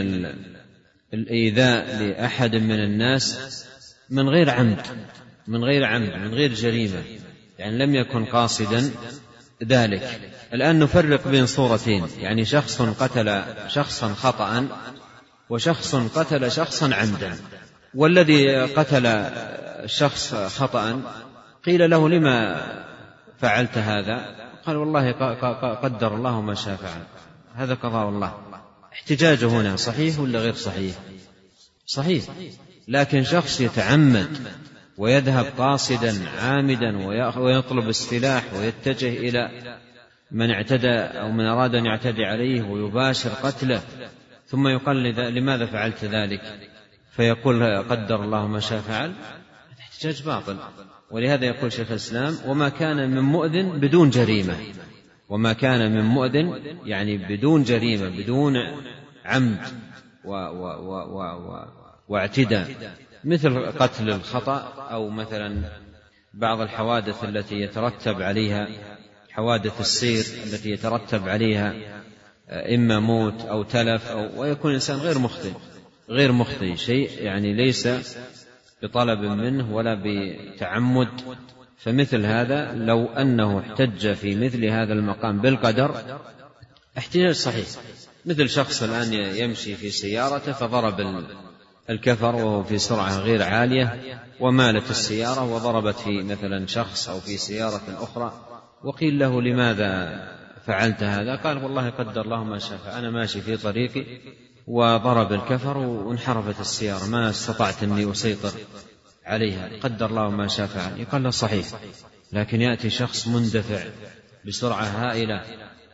الإيذاء لأحد من الناس من غير عمد، من غير عمد من غير جريمة، يعني لم يكن قاصدا ذلك. الآن نفرق بين صورتين، يعني شخص قتل شخصا خطأ وشخص قتل شخصا عمدا. والذي قتل الشخص خطأ قيل له لما فعلت هذا؟ قال والله قدر الله ما شاء فعل، هذا قضاء الله. احتجاجه هنا صحيح ولا غير صحيح؟ صحيح. لكن شخص يتعمد ويذهب قاصدا عامدا ويطلب السلاح ويتجه إلى من اعتدى أو من أراد أن يعتدي عليه ويباشر قتله، ثم يقال لماذا فعلت ذلك؟ فيقول قدر الله ما شاء فعل، احتجاج باطل. ولهذا يقول شيخ الإسلام وما كان من مؤذن بدون جريمة، وما كان من مؤذن يعني بدون جريمة، بدون عمد و و و و و واعتداء، مثل قتل الخطأ، أو مثلا بعض الحوادث التي يترتب عليها، حوادث السير التي يترتب عليها إما موت أو تلف، أو ويكون الإنسان غير مخطئ غير مخطئ شيء، يعني ليس بطلب منه ولا بتعمد. فمثل هذا لو أنه احتج في مثل هذا المقام بالقدر احتجاج صحيح. مثل شخص الآن يمشي في سيارته فضرب الكفر وهو في سرعة غير عالية ومالت السيارة وضربت في مثلا شخص أو في سيارة أخرى، وقيل له لماذا فعلت هذا؟ قال والله قدر الله ما شاء، أنا ماشي في طريقي وضرب الكفر وانحرفت السيارة، ما استطعت أني أسيطر عليها، قدر الله ما شاء فعل. يقال له صحيح. لكن يأتي شخص مندفع بسرعة هائلة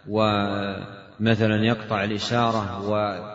ومثلا يقطع الإشارة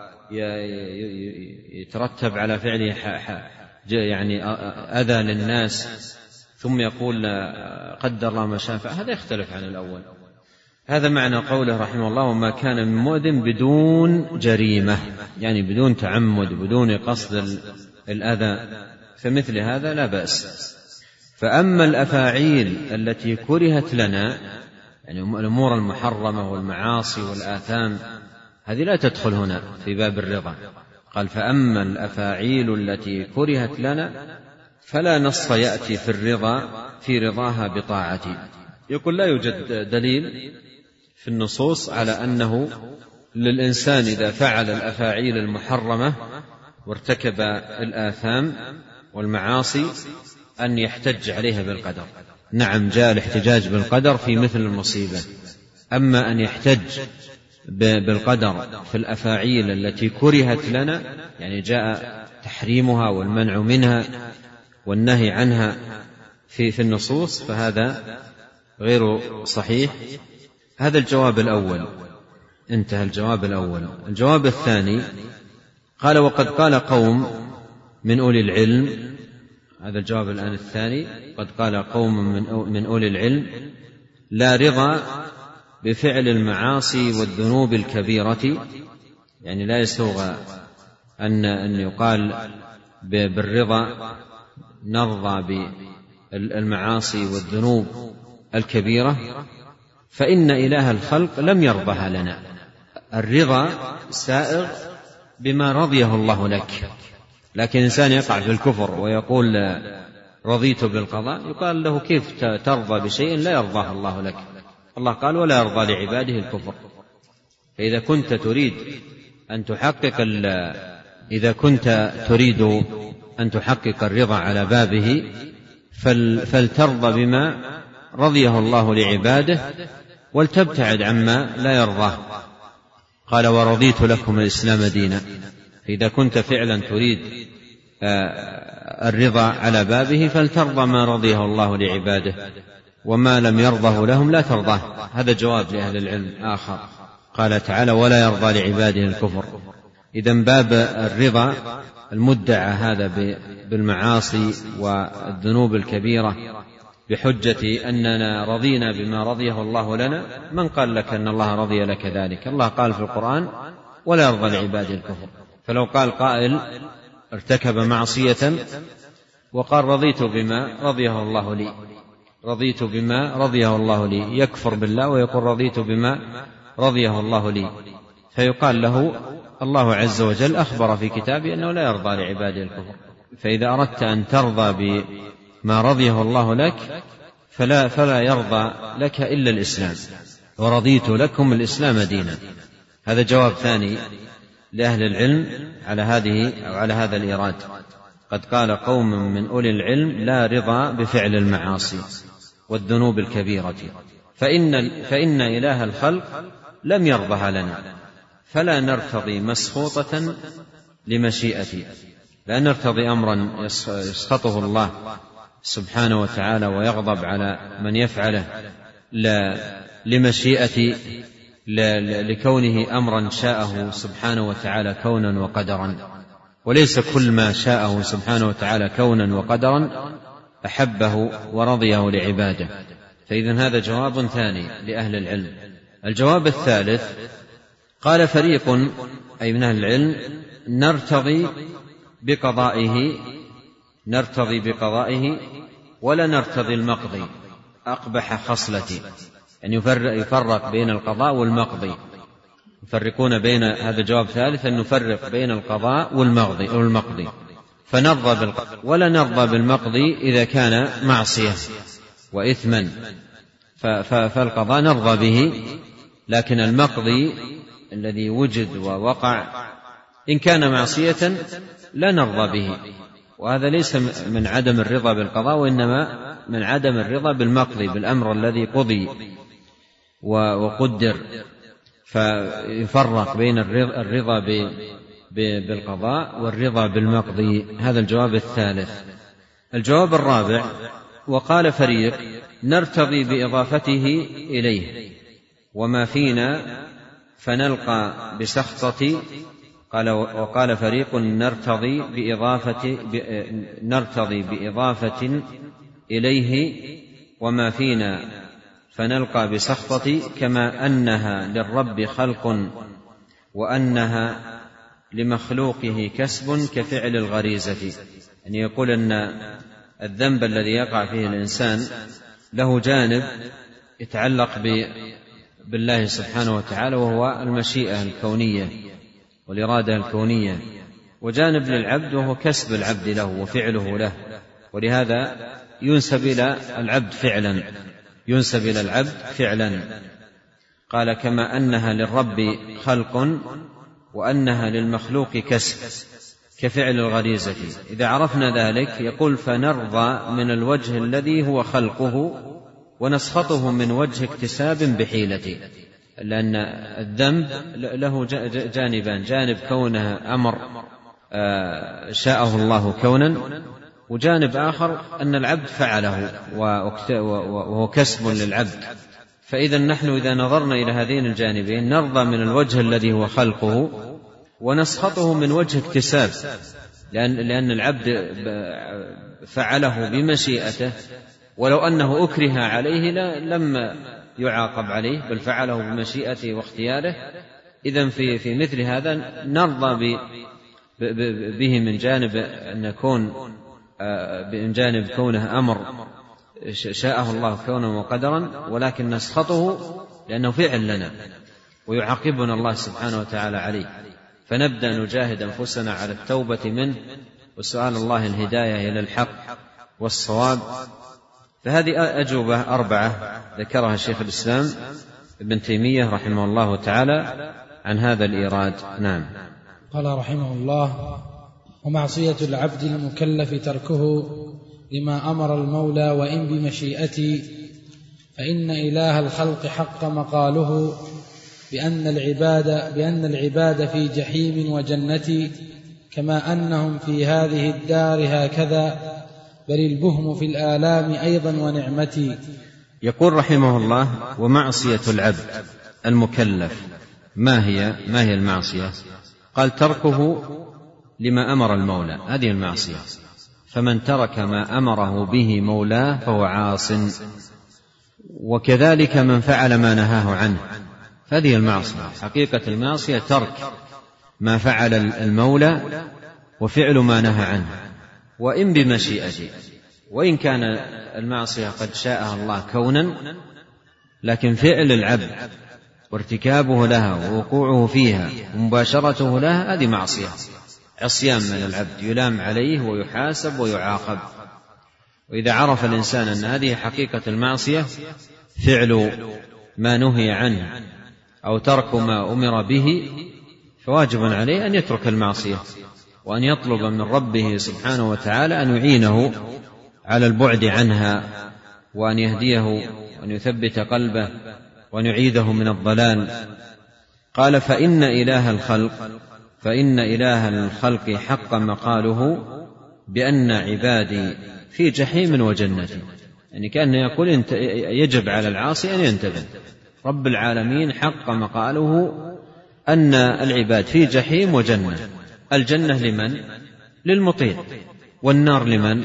ويترتب على فعله يعني أذى للناس، ثم يقول قدر الله ما شاء فعل، هذا يختلف عن الأول. هذا معنى قوله رحمه الله وما كان من مؤذن بدون جريمة، يعني بدون تعمد بدون قصد الأذى، فمثل هذا لا بأس. فأما الأفاعيل التي كرهت لنا، يعني الأمور المحرمة والمعاصي والآثام، هذه لا تدخل هنا في باب الرضا. قال فأما الأفاعيل التي كرهت لنا فلا نص يأتي في الرضا في رضاها بطاعتي. يقول لا يوجد دليل في النصوص على أنه للإنسان إذا فعل الأفاعيل المحرمة وارتكب الآثام والمعاصي أن يحتج عليها بالقدر. نعم جاء الاحتجاج بالقدر في مثل المصيبة، أما أن يحتج بالقدر في الأفاعيل التي كرهت لنا، يعني جاء تحريمها والمنع منها والنهي عنها في في النصوص، فهذا غير صحيح. هذا الجواب الأول، انتهى الجواب الأول. الجواب الثاني قال وقد قال قوم من أولي العلم هذا الجواب الآن الثاني. قد قال قوم من أولي العلم: لا رضا بفعل المعاصي والذنوب الكبيرة، يعني لا يسوغ أن أن يقال بالرضا نرضى بالمعاصي والذنوب الكبيرة، فإن إله الخلق لم يرضها لنا. الرضا سائغ بما رضيه الله لك، لكن إنسان يقع في الكفر ويقول رضيت بالقضاء، يقال له كيف ترضى بشيء لا يرضاه الله لك؟ الله قال: ولا يرضى لعباده الكفر. فإذا كنت تريد أن تحقق إذا كنت تريد أن تحقق الرضا على بابه فلترضى بما رضيه الله لعباده ولتبتعد عما لا يرضاه. قال: ورضيت لكم الإسلام دينا. فإذا كنت فعلا تريد الرضا على بابه فلترضى ما رضيه الله لعباده، وما لم يرضه لهم لا ترضاه. هذا جواب لأهل العلم آخر. قال تعالى: ولا يرضى لعباده الكفر. إذن باب الرضا المدعى هذا بالمعاصي والذنوب الكبيرة بحجة أننا رضينا بما رضيه الله لنا، من قال لك أن الله رضي لك ذلك؟ الله قال في القرآن: ولا يرضى لعباده الكفر. فلو قال قائل ارتكب معصية وقال رضيت بما رضيه الله لي رضيت بما رضيه الله لي يكفر بالله ويقول رضيت بما رضيه الله لي، فيقال له: الله عز وجل أخبر في كتابه أنه لا يرضى لعباده الكفر. فإذا أردت أن ترضى بما رضيه الله لك فلا, فلا يرضى لك إلا الإسلام. ورضيت لكم الإسلام دينا. هذا جواب ثاني لأهل العلم على هذه أو على هذا الإيراد. قد قال قوم من أولي العلم: لا رضا بفعل المعاصي والذنوب الكبيرة، فإن, فإن إله الخلق لم يرضها لنا، فلا نرتضي مسخوطة لمشيئته. لا نرتضي أمرا يسخطه الله سبحانه وتعالى ويغضب على من يفعله لمشيئة لكونه أمرا شاءه سبحانه وتعالى كونا وقدرا، وليس كل ما شاءه سبحانه وتعالى كونا وقدرا أحبه ورضيه لعباده. فإذن هذا جواب ثاني لأهل العلم. الجواب الثالث: قال فريق أي من أهل العلم: نرتضي بقضائه نرتضي بقضائه ولا نرتضي المقضي. أقبح خصلتي، يعني يفرق بين القضاء والمقضي. يفرقون بين هذا جواب ثالث، أن نفرق بين القضاء والمقضي أو المقضي. فنرضى بالقضاء ولا نرضى بالمقضي إذا كان معصية وإثما، فالقضاء نرضى به، لكن المقضي الذي وجد ووقع إن كان معصية لا نرضى به. وهذا ليس من عدم الرضا بالقضاء، وإنما من عدم الرضا بالمقضي، بالأمر الذي قضي وقدر. فيفرق بين الرضا بالقضاء والرضا بالمقضي. هذا الجواب الثالث. الجواب الرابع: وقال فريق: نرتضي بإضافته إليه وما فينا فنلقى بسخطة. قال وقال فريق: نرتضي بإضافة نرتضي بإضافة إليه وما فينا فنلقى بسخطة، كما أنها للرب خلق وأنها لمخلوقه كسب كفعل الغريزة. يعني يقول أن الذنب الذي يقع فيه الإنسان له جانب يتعلق بالله سبحانه وتعالى، وهو المشيئة الكونية والإرادة الكونية، وجانب للعبد وهو كسب العبد له وفعله له. ولهذا ينسب إلى العبد فعلا ينسب إلى العبد فعلا قال: كما أنها للرب خلق وأنها للمخلوق كسب كفعل الغريزة. إذا عرفنا ذلك يقول: فنرضى من الوجه الذي هو خلقه ونسخطه من وجه اكتساب بحيلته. لأن الذنب له جانبان: جانب كونه أمر شاءه الله كونا، وجانب آخر أن العبد فعله وهو كسب للعبد. فإذا نحن إذا نظرنا إلى هذين الجانبين نرضى من الوجه الذي هو خلقه ونسخطه من وجه اكتساب لأن, لأن العبد فعله بمشيئته، ولو أنه أكره عليه لم يعاقب عليه، بل فعله بمشيئته واختياره. إذن في, في مثل هذا نرضى به من جانب أن يكون من جانب كونه أمر شاءه الله كونه وقدرا، ولكن نسخطه لأنه فعل لنا ويعاقبنا الله سبحانه وتعالى عليه، فنبدأ نجاهد أنفسنا على التوبة منه وسؤال الله الهداية إلى الحق والصواب. فهذه أجوبة أربعة ذكرها الشيخ الإسلام ابن تيمية رحمه الله تعالى عن هذا الإيراد. نعم. قال رحمه الله: ومعصية العبد المكلف تركه لما أمر المولى وإن بمشيئتي، فإن إله الخلق حق مقاله بأن العباد, بأن العباد في جحيم وجنة، كما أنهم في هذه الدار هكذا، بل البهم في الآلام أيضا ونعمتي. يقول رحمه الله: ومعصية العبد المكلف ما هي ما هي المعصية؟ قال: تركه لما أمر المولى، هذه المعصية. فمن ترك ما أمره به مولاه فهو عاص، وكذلك من فعل ما نهاه عنه، هذه المعصية. حقيقة المعصية ترك ما فعل المولى وفعل ما نهى عنه، وإن بمشيئته. وإن كان المعصية قد شاءها الله كونا، لكن فعل العبد وارتكابه لها ووقوعه فيها ومباشرته لها هذه معصية، عصيان من العبد يلام عليه ويحاسب ويعاقب. وإذا عرف الإنسان أن هذه حقيقة المعصية، فعل ما نهي عنه أو ترك ما أمر به، فواجب عليه أن يترك المعصية وأن يطلب من ربه سبحانه وتعالى أن يعينه على البعد عنها، وأن يهديه وأن يثبت قلبه وأن يعيده من الضلال. قال: فإن إله الخلق فإن إله الخلق حق مقاله بأن عبادي في جحيم وجنة. يعني كأنه يقول انت يجب على العاصي أن ينتبه. رب العالمين حق مقاله أن العباد في جحيم وجنة. الجنة لمن؟ للمطيع، والنار لمن؟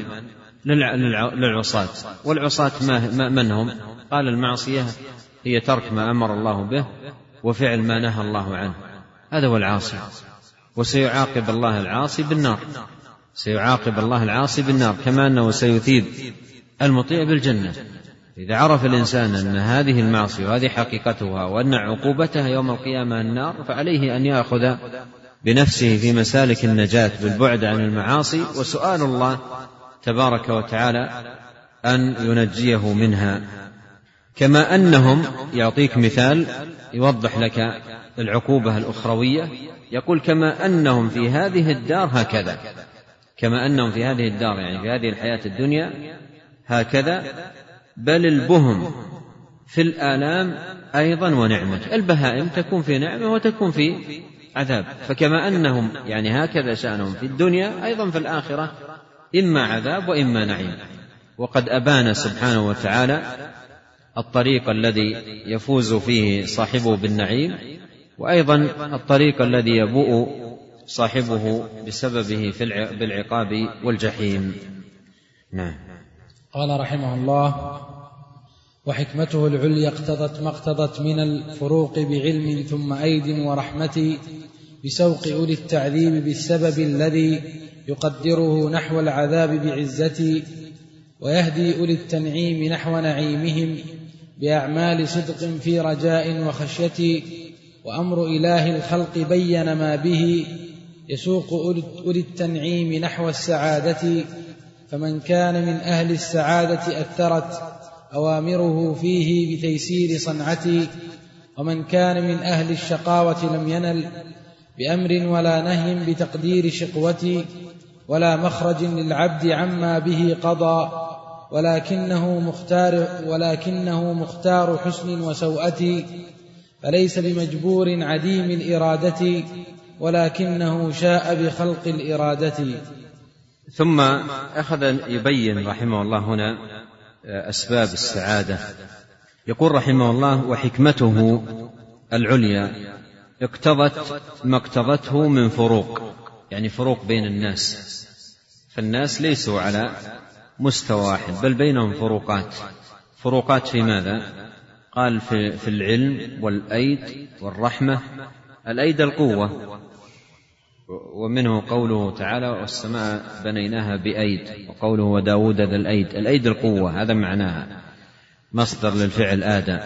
للعصاة. والعصاة من هم؟ قال: المعصية هي ترك ما أمر الله به وفعل ما نهى الله عنه، هذا هو العاصي. وسيعاقب الله العاصي بالنار، سيعاقب الله العاصي بالنار، كما أنه سيثيب المطيع بالجنة. إذا عرف الإنسان أن هذه المعصية وهذه حقيقتها وأن عقوبتها يوم القيامة النار، فعليه أن يأخذ بنفسه في مسالك النجاة بالبعد عن المعاصي، وسؤال الله تبارك وتعالى أن ينجيه منها. كما أنهم، يعطيك مثال يوضح لك العقوبة الأخروية، يقول: كما أنهم في هذه الدار هكذا، كما أنهم في هذه الدار يعني في هذه الحياة الدنيا هكذا، بل البهم في الآلام أيضا ونعمة. البهائم تكون في نعمة وتكون في عذاب، فكما أنهم يعني هكذا شأنهم في الدنيا، أيضا في الآخرة إما عذاب وإما نعيم. وقد أبان سبحانه وتعالى الطريق الذي يفوز فيه صاحبه بالنعيم، وأيضا الطريق الذي يبوء صاحبه بسببه بالعقاب والجحيم. نعم. قال رحمه الله: وحكمته العليا اقتضت ما اقتضت من الفروق بعلم ثم أيد ورحمة، بسوق أولي التعذيب بالسبب الذي يقدره نحو العذاب بعزتي، ويهدي أولي التنعيم نحو نعيمهم بأعمال صدق في رجاء وخشية. وأمر إله الخلق بين ما به يسوق أولي التنعيم نحو السعادة، فمن كان من أهل السعادة أثرت أوامره فيه بتيسير صنعتي، ومن كان من أهل الشقاوة لم ينل بأمر ولا نهي بتقدير شقوتي، ولا مخرج للعبد عما به قضى، ولكنه مختار, ولكنه مختار حسن وسوءتي، فليس بمجبور عديم الإرادة، ولكنه شاء بخلق الإرادة. ثم أخذ يبين رحمه الله هنا أسباب السعادة. يقول رحمه الله: وحكمته العليا اقتضت ما اقتضته من فروق، يعني فروق بين الناس، فالناس ليسوا على مستوى واحد، بل بينهم فروقات. فروقات في ماذا؟ قال في, في العلم والأيد والرحمة. الأيد القوة، ومنه قوله تعالى والسماء بنيناها بأيد، وقوله وداود ذا الأيد. الأيد القوة هذا معناها، مصدر للفعل آدى.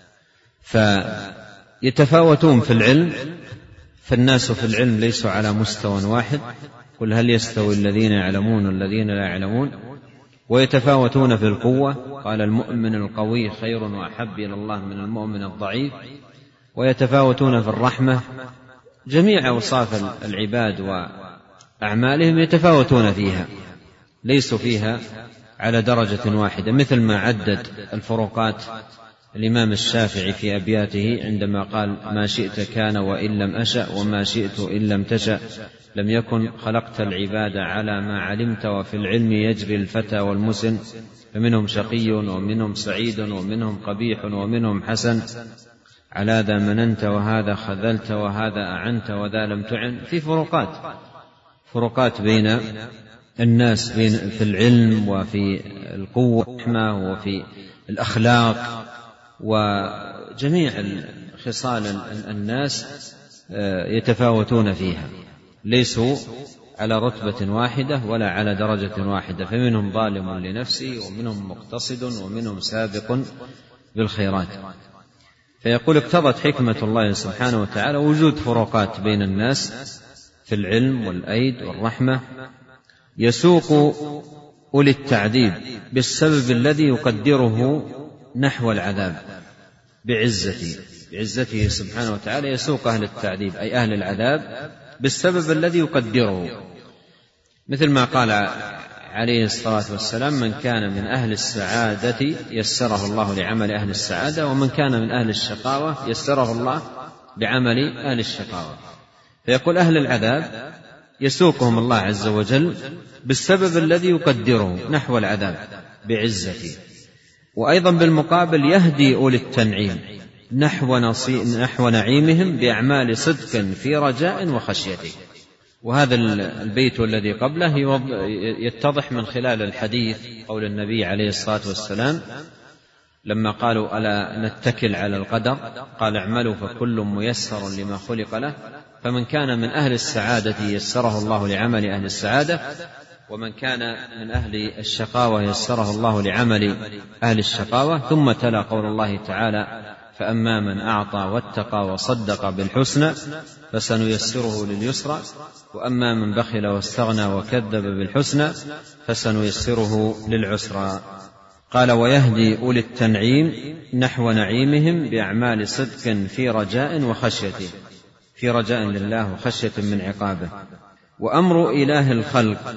فيتفاوتون في العلم، فالناس في العلم ليسوا على مستوى واحد، قل هل يستوي الذين يعلمون والذين لا يعلمون. ويتفاوتون في القوة، قال المؤمن القوي خير وأحب إلى الله من المؤمن الضعيف. ويتفاوتون في الرحمة، جميع أوصاف العباد وأعمالهم يتفاوتون فيها، ليسوا فيها على درجة واحدة، مثل ما عدد الفروقات الإمام الشافعي في أبياته عندما قال ما شئت كان وإن لم أشأ، وما شئت إن لم تشأ لم يكن، خلقت العباد على ما علمت، وفي العلم يجري الفتى والمسن، فمنهم شقي ومنهم سعيد ومنهم قبيح ومنهم حسن، على ذا مننت وهذا خذلت وهذا أعنت وذا لم تعن. في فروقات فروقات بين الناس في العلم وفي القوة وفي الأخلاق، وجميع خصال الناس يتفاوتون فيها، ليسوا على رتبة واحدة ولا على درجة واحدة، فمنهم ظالم لنفسه ومنهم مقتصد ومنهم سابق بالخيرات. فيقول اقتضت حكمة الله سبحانه وتعالى وجود فروقات بين الناس في العلم والأيد والرحمة، يسوق أولي التعذيب بالسبب الذي يقدره نحو العذاب بعزته بعزته سبحانه وتعالى، يسوق أهل التعذيب أي أهل العذاب بالسبب الذي يقدره، مثل ما قال عليه الصلاة والسلام من كان من أهل السعادة يسره الله لعمل أهل السعادة، ومن كان من أهل الشقاوة يسره الله لعمل أهل الشقاوة. فيقول أهل العذاب يسوقهم الله عز وجل بالسبب الذي يقدره نحو العذاب بعزته. وأيضا بالمقابل يهدي أولي التنعيم نحو, نحو نعيمهم بأعمال صدق في رجاء وخشيته. وهذا البيت الذي قبله يتضح من خلال الحديث قول النبي عليه الصلاة والسلام لما قالوا ألا نتكل على القدر، قال اعملوا فكل ميسر لما خلق له، فمن كان من أهل السعادة يسره الله لعمل أهل السعادة، ومن كان من أهل الشقاوة يسره الله لعمل أهل الشقاوة. ثم تلا قول الله تعالى فأما من أعطى واتقى وصدق بالحسنى فسنيسره لليسرى، وأما من بخل واستغنى وكذب بالحسنى فسنيسره للعسرى. قال ويهدي أولي التنعيم نحو نعيمهم بأعمال صدق في رجاء وخشية، في رجاء لله وخشية من عقابه. وأمر إله الخلق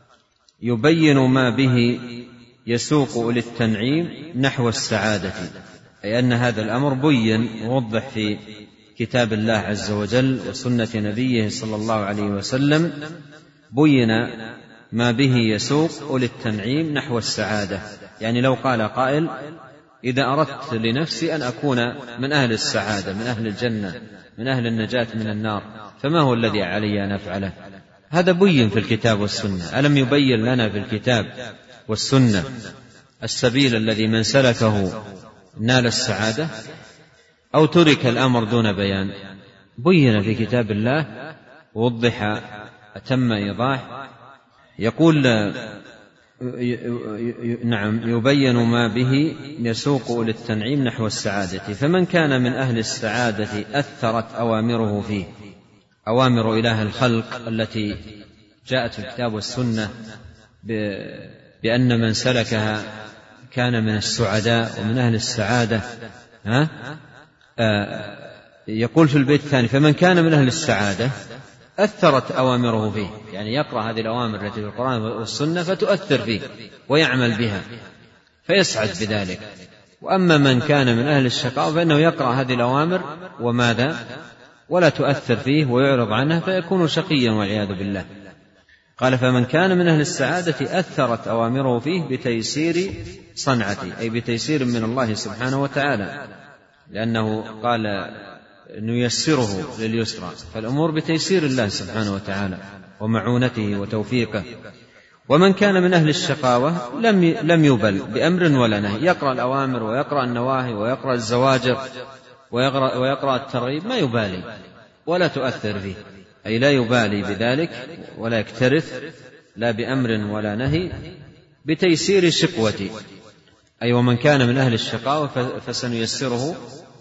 يبين ما به يسوق أولي التنعيم نحو السعادة، أي أن هذا الأمر بين ووضح في كتاب الله عز وجل وسنة نبيه صلى الله عليه وسلم، بين ما به يسوق أولي التنعيم نحو السعادة. يعني لو قال قائل إذا أردت لنفسي أن أكون من أهل السعادة، من أهل الجنة، من أهل النجاة من النار، فما هو الذي علي أن أفعله؟ هذا بين في الكتاب والسنة. ألم يبين لنا في الكتاب والسنة السبيل الذي من سلكه نال السعادة، أو ترك الأمر دون بيان؟ بين في كتاب الله ووضح أتم إيضاح. يقول نعم يبين ما به يسوق للتنعيم نحو السعادة، فمن كان من أهل السعادة أثرت أوامره فيه، أوامر إله الخلق التي جاءت في الكتاب والسنة بأن من سلكها كان من السعداء ومن أهل السعادة. ها؟ آه يقول في البيت الثاني فمن كان من أهل السعادة أثرت أوامره فيه، يعني يقرأ هذه الأوامر التي في القرآن والسنة فتؤثر فيه ويعمل بها فيسعد بذلك. وأما من كان من أهل الشقاء فإنه يقرأ هذه الأوامر وماذا ولا تؤثر فيه ويعرض عنها فيكون شقيا والعياذ بالله. قال فمن كان من أهل السعادة أثرت أوامره فيه بتيسير صنعته، أي بتيسير من الله سبحانه وتعالى، لأنه قال نيسره لليسرى، فالأمور بتيسير الله سبحانه وتعالى ومعونته وتوفيقه. ومن كان من أهل الشقاوة لم لم يبل بأمر ولا نهي، يقرأ الأوامر ويقرأ النواهي ويقرأ الزواجر ويقرأ, ويقرأ الترغيب، ما يبالي ولا تؤثر فيه، أي لا يبالي بذلك ولا يكترث لا بأمر ولا نهي بتيسير شقوتي. أي ومن كان من أهل الشقاوة فسنيسره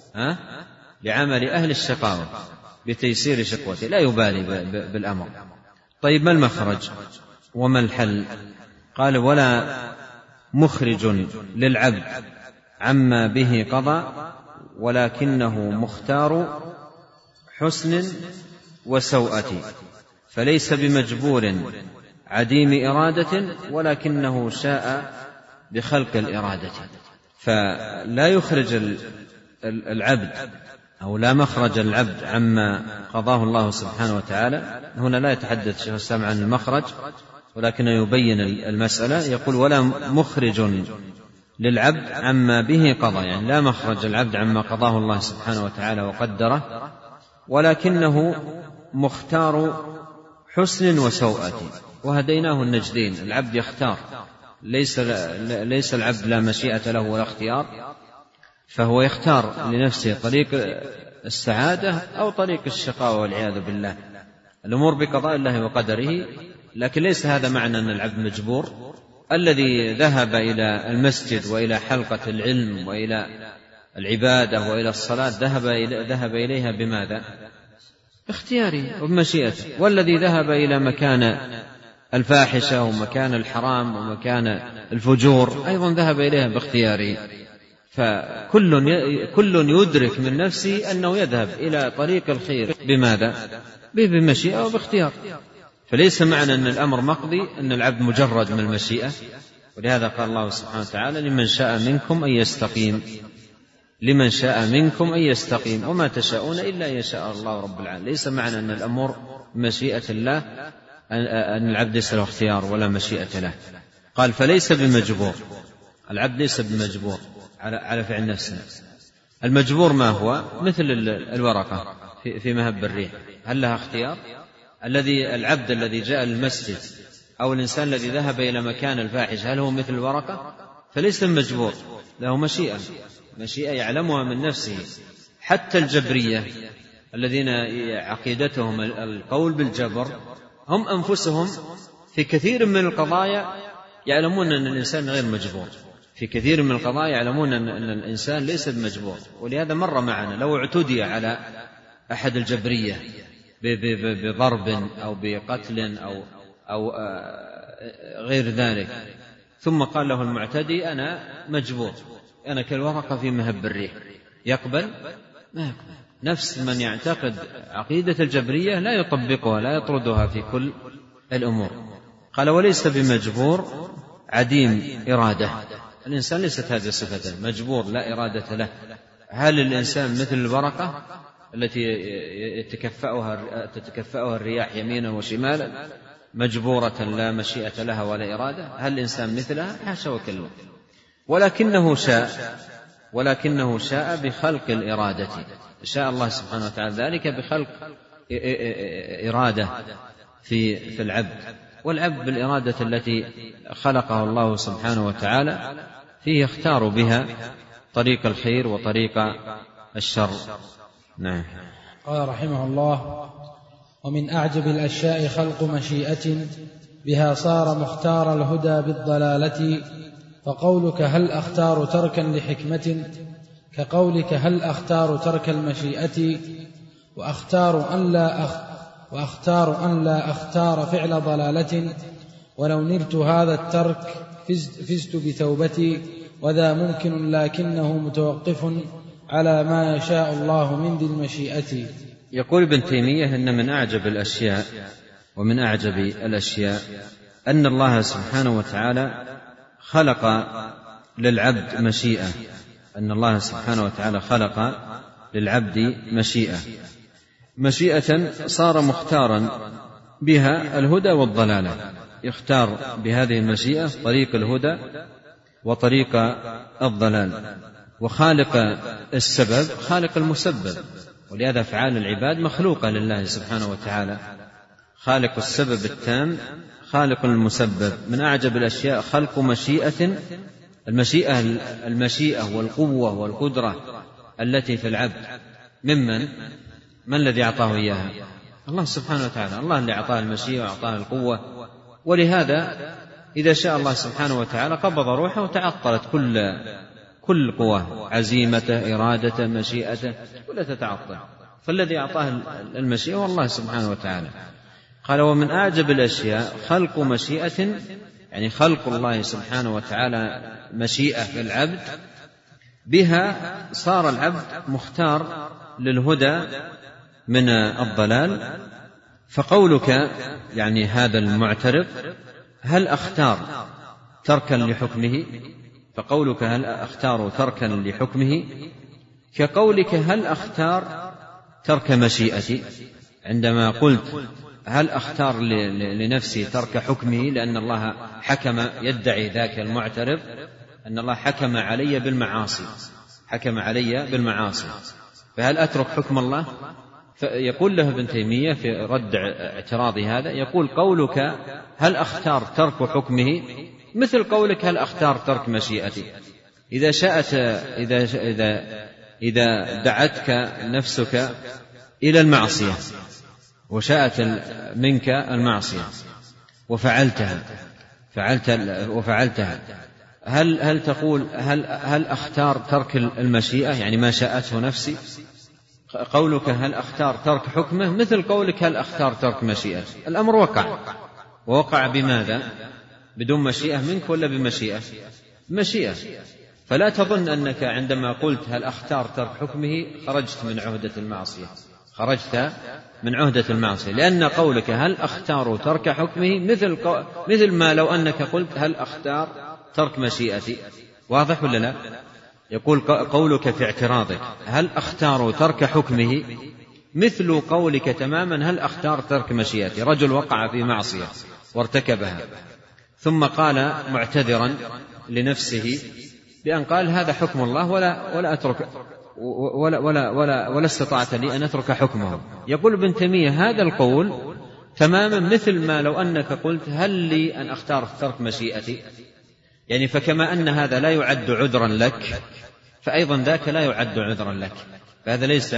لعمل أهل الشقاوة بتيسير شقوتي، لا يبالي بالأمر. طيب ما المخرج وما الحل؟ قال ولا مخرج للعبد عما به قضى ولكنه مختار حسن وسوءة، فليس بمجبور عديم إرادة ولكنه شاء بخلق الإرادة. فلا يخرج العبد أو لا مخرج العبد عما قضاه الله سبحانه وتعالى. هنا لا يتحدث شيخ الإسلام عن المخرج ولكنه يبين المسألة، يقول ولا مخرج للعبد عما به قضى، يعني لا مخرج العبد عما قضاه الله سبحانه وتعالى وقدره، ولكنه مختار حسن وسوءة، وهديناه النجدين. العبد يختار، ليس ليس العبد لا مشيئة له ولا اختيار، فهو يختار لنفسه طريق السعادة أو طريق الشقاوة والعياذ بالله. الأمور بقضاء الله وقدره، لكن ليس هذا معنى أن العبد مجبور. الذي ذهب إلى المسجد وإلى حلقة العلم وإلى العبادة وإلى الصلاة ذهب ذهب إليها بماذا؟ اختياري وبمشيئته. والذي ذهب إلى مكان الفاحشة ومكان الحرام ومكان الفجور أيضا ذهب إليها باختياره. فكل كل يدرك من نفسه أنه يذهب إلى طريق الخير بماذا؟ بمشيئة وباختيار. فليس معنى أن الأمر مقضي أن العبد مجرد من المشيئة. ولهذا قال الله سبحانه وتعالى لمن شاء منكم أن يستقيم، لمن شاء منكم أن يستقيم وما تشاءون إلا أن يشاء الله رب العالمين. ليس معنى أن الأمور مشيئة الله أن العبد ليس له اختيار ولا مشيئة له. قال فليس بمجبور، العبد ليس بمجبور على فعل نفسه. المجبور ما هو؟ مثل الورقة في مهب الريح، هل لها اختيار؟ الذي العبد الذي جاء للمسجد أو الإنسان الذي ذهب إلى مكان الفاحش هل هو مثل الورقة؟ فليس مجبور، له مشيئة، مشيئة يعلمها من نفسه. حتى الجبرية الذين عقيدتهم القول بالجبر هم أنفسهم في كثير من القضايا يعلمون أن الإنسان غير مجبور، في كثير من القضايا يعلمون أن الإنسان ليس بمجبور. ولهذا مر معنا لو اعتدي على أحد الجبرية بضرب أو بقتل أو أو غير ذلك، ثم قال له المعتدي أنا مجبور، أنا كالورقة في مهب الريح، يقبل؟ ما يقبل. نفس من يعتقد عقيدة الجبرية لا يطبقها، لا يطردها في كل الأمور. قال وليس بمجبور عديم إرادة، الإنسان ليست هذه صفته، مجبور لا إرادة له. هل الإنسان مثل الورقة التي يتكفأها تتكفأها الرياح يمينا وشمالا مجبورة لا مشيئة لها ولا إرادة؟ هل الإنسان مثلها؟ حاشا وكلا. ولكنه شاء ولكنه شاء بخلق الإرادة، شاء الله سبحانه وتعالى ذلك بخلق إرادة في في العبد. والعبد بالإرادة التي خلقه الله سبحانه وتعالى فيه يختار بها طريق الخير وطريق الشر. نعم. قال رحمه الله ومن أعجب الأشياء خلق مشيئة بها صار مختار الهدى بالضلالة، فقولك هل أختار تركا لحكمة كقولك هل أختار ترك المشيئة، وأختار أن لا أخ وأختار أن لا أختار فعل ضلالة، ولو نلت هذا الترك فزت بتوبتي، وذا ممكن لكنه متوقف على ما يشاء الله من ذي المشيئة. يقول ابن تيمية إن من أعجب الأشياء ومن أعجب الأشياء أن الله سبحانه وتعالى خلق للعبد مشيئة، أن الله سبحانه وتعالى خلق للعبد مشيئة مشيئة صار مختارا بها الهدى والضلالة، يختار بهذه المشيئة طريق الهدى وطريق الضلال. وخالق السبب خالق المسبب، ولهذا أفعال العباد مخلوقة لله سبحانه وتعالى، خالق السبب التام خالق المسبب. من أعجب الأشياء خلق مشيئة، المشيئة المشيئة والقوة والقدرة التي في العبد. ممن؟ من الذي أعطاه إياها؟ الله سبحانه وتعالى، الله اللي أعطاه المشيئة وأعطاه القوة. ولهذا إذا شاء الله سبحانه وتعالى قبض روحه وتعطلت كل كل قوة، عزيمته، إرادته، مشيئته، كلها تتعطل. فالذي أعطاه المشيئة هو الله سبحانه وتعالى. قال: ومن أعجب الأشياء خلق مشيئة، يعني خلق الله سبحانه وتعالى مشيئة في العبد، بها صار العبد مختار للهدى من الضلال. فقولك يعني هذا المعترض هل أختار تركا لحكمه، فقولك هل أختار تركا لحكمه كقولك هل أختار ترك مشيئتي. عندما قلت هل أختار لنفسي ترك حكمه لأن الله حكم، يدعي ذاك المعترض أن الله حكم علي بالمعاصي، حكم علي بالمعاصي، فهل أترك حكم الله؟ فيقول له ابن تيمية في رد اعتراضي هذا، يقول: قولك هل أختار ترك حكمه مثل قولك هل أختار ترك مشيئتي. إذا شاءت إذا إذا إذا دعتك نفسك إلى المعصية وشاءت منك المعصية وفعلتها فعلت وفعلتها هل هل تقول هل هل أختار ترك المشيئة، يعني ما شاءته نفسي؟ قولك هل أختار ترك حكمه مثل قولك هل أختار ترك مشيئة. الأمر وقع، ووقع بماذا؟ بدون مشيئة منك ولا بمشيئة؟ مشيئة. فلا تظن أنك عندما قلت هل أختار ترك حكمه خرجت من عهدة المعصية، خرجت من عهدة المعصية، لأن قولك هل أختار ترك حكمه مثل مثل ما لو أنك قلت هل أختار ترك مشيئتي. واضح ولا لا؟ يقول قولك في اعتراضك هل أختار ترك حكمه مثل قولك تماما هل أختار ترك مشيئتي. رجل وقع في معصية وارتكبها ثم قال معتذرا لنفسه بأن قال هذا حكم الله ولا ولا أترك ولا ولا ولا ولا استطعت لي أن أترك حكمه. يقول ابن تيمية هذا القول تماما مثل ما لو أنك قلت هل لي أن أختار ترك مشيئتي، يعني فكما أن هذا لا يعد عذرا لك فأيضا ذاك لا يعد عذرا لك. فهذا ليس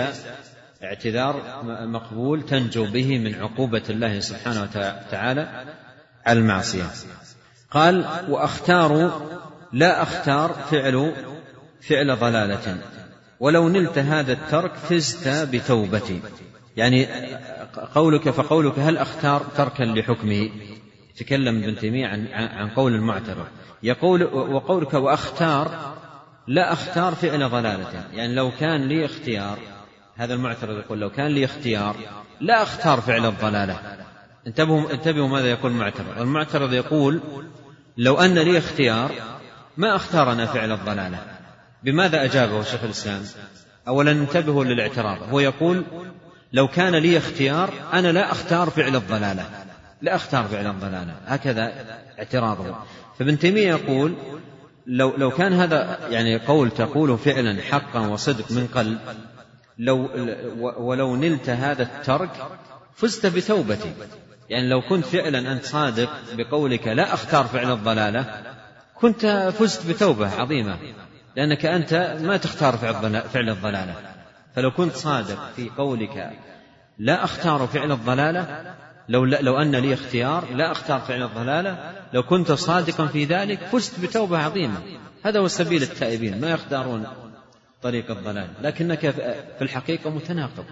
اعتذار مقبول تنجو به من عقوبة الله سبحانه وتعالى على المعصية. قال: وأختار لا أختار فعل فعل ضلالة ولو نلت هذا الترك فزت بتوبتي. يعني قولك فقولك هل أختار تركا لحكمه، تكلم ابن تيمية عن عن قول المعترض. يقول: وقولك وأختار لا أختار فعل ضلالة، يعني لو كان لي اختيار، هذا المعترض يقول لو كان لي اختيار لا أختار فعل الضلالة. انتبهوا انتبهوا ماذا يقول المعترض. المعترض يقول لو أن لي اختيار ما أختارنا فعل الضلالة. بماذا أجابه شيخ الإسلام؟ أولا انتبهوا للاعتراض، هو يقول لو كان لي اختيار أنا لا أختار فعل الضلالة، لا أختار فعل الضلالة، هكذا اعتراضه. فابن تيمية يقول لو لو كان هذا يعني قول تقوله فعلا حقا وصدق من قلب، لو ولو نلت هذا الترك فزت بتوبتي. يعني لو كنت فعلا أنت صادق بقولك لا أختار فعل الضلالة كنت فزت بتوبة عظيمة، لأنك أنت ما تختار فعل الضلالة. فلو كنت صادق في قولك لا أختار فعل الضلالة، لو, لو أن لي اختيار لا أختار فعل الضلالة، لو كنت صادقا في ذلك فزت بتوبة عظيمة. هذا هو سبيل التائبين، ما يختارون طريق الضلال، لكنك في الحقيقة متناقض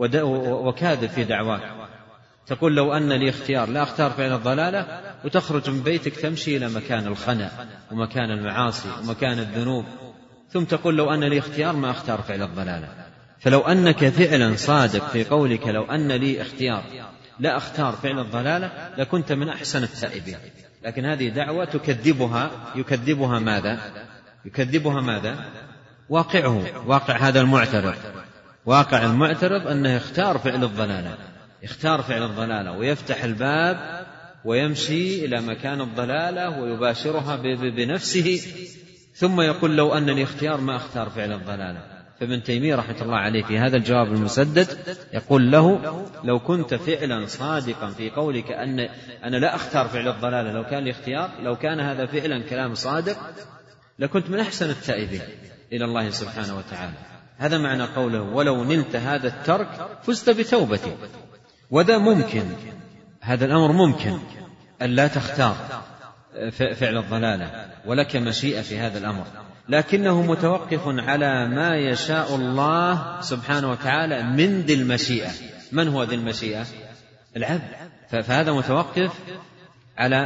وكاذب في دعواك. تقول لو أن لي اختيار لا أختار فعل الضلالة، وتخرج من بيتك تمشي إلى مكان الخنا ومكان المعاصي ومكان الذنوب، ثم تقول لو أن لي اختيار ما أختار فعل الضلالة. فلو أنك فعلا صادق في قولك لو أن لي اختيار لا أختار فعل الضلالة لكنت من أحسن التائبين، لكن هذه دعوة تكذبها يكذبها ماذا؟ يكذبها ماذا؟ واقعه، واقع هذا المعترض. واقع المعترض أنه يختار فعل الضلالة، يختار فعل الضلالة ويفتح الباب ويمشي إلى مكان الضلالة ويباشرها بنفسه، ثم يقول لو أن لي اختيار ما أختار فعل الضلالة. فابن تيمية رحمة الله عليه في هذا الجواب المسدد يقول له: لو كنت فعلا صادقا في قولك أن أنا لا أختار فعل الضلالة لو كان لي اختيار، لو كان هذا فعلا كلام صادق لكنت من أحسن التائبين إلى الله سبحانه وتعالى. هذا معنى قوله: ولو نلت هذا الترك فزت بتوبتي. وذا ممكن، هذا الأمر ممكن أن لا تختار فعل الضلالة ولك مشيئة في هذا الأمر، لكنه متوقف على ما يشاء الله سبحانه وتعالى من ذي المشيئة. من هو ذي المشيئة؟ العبد. فهذا متوقف على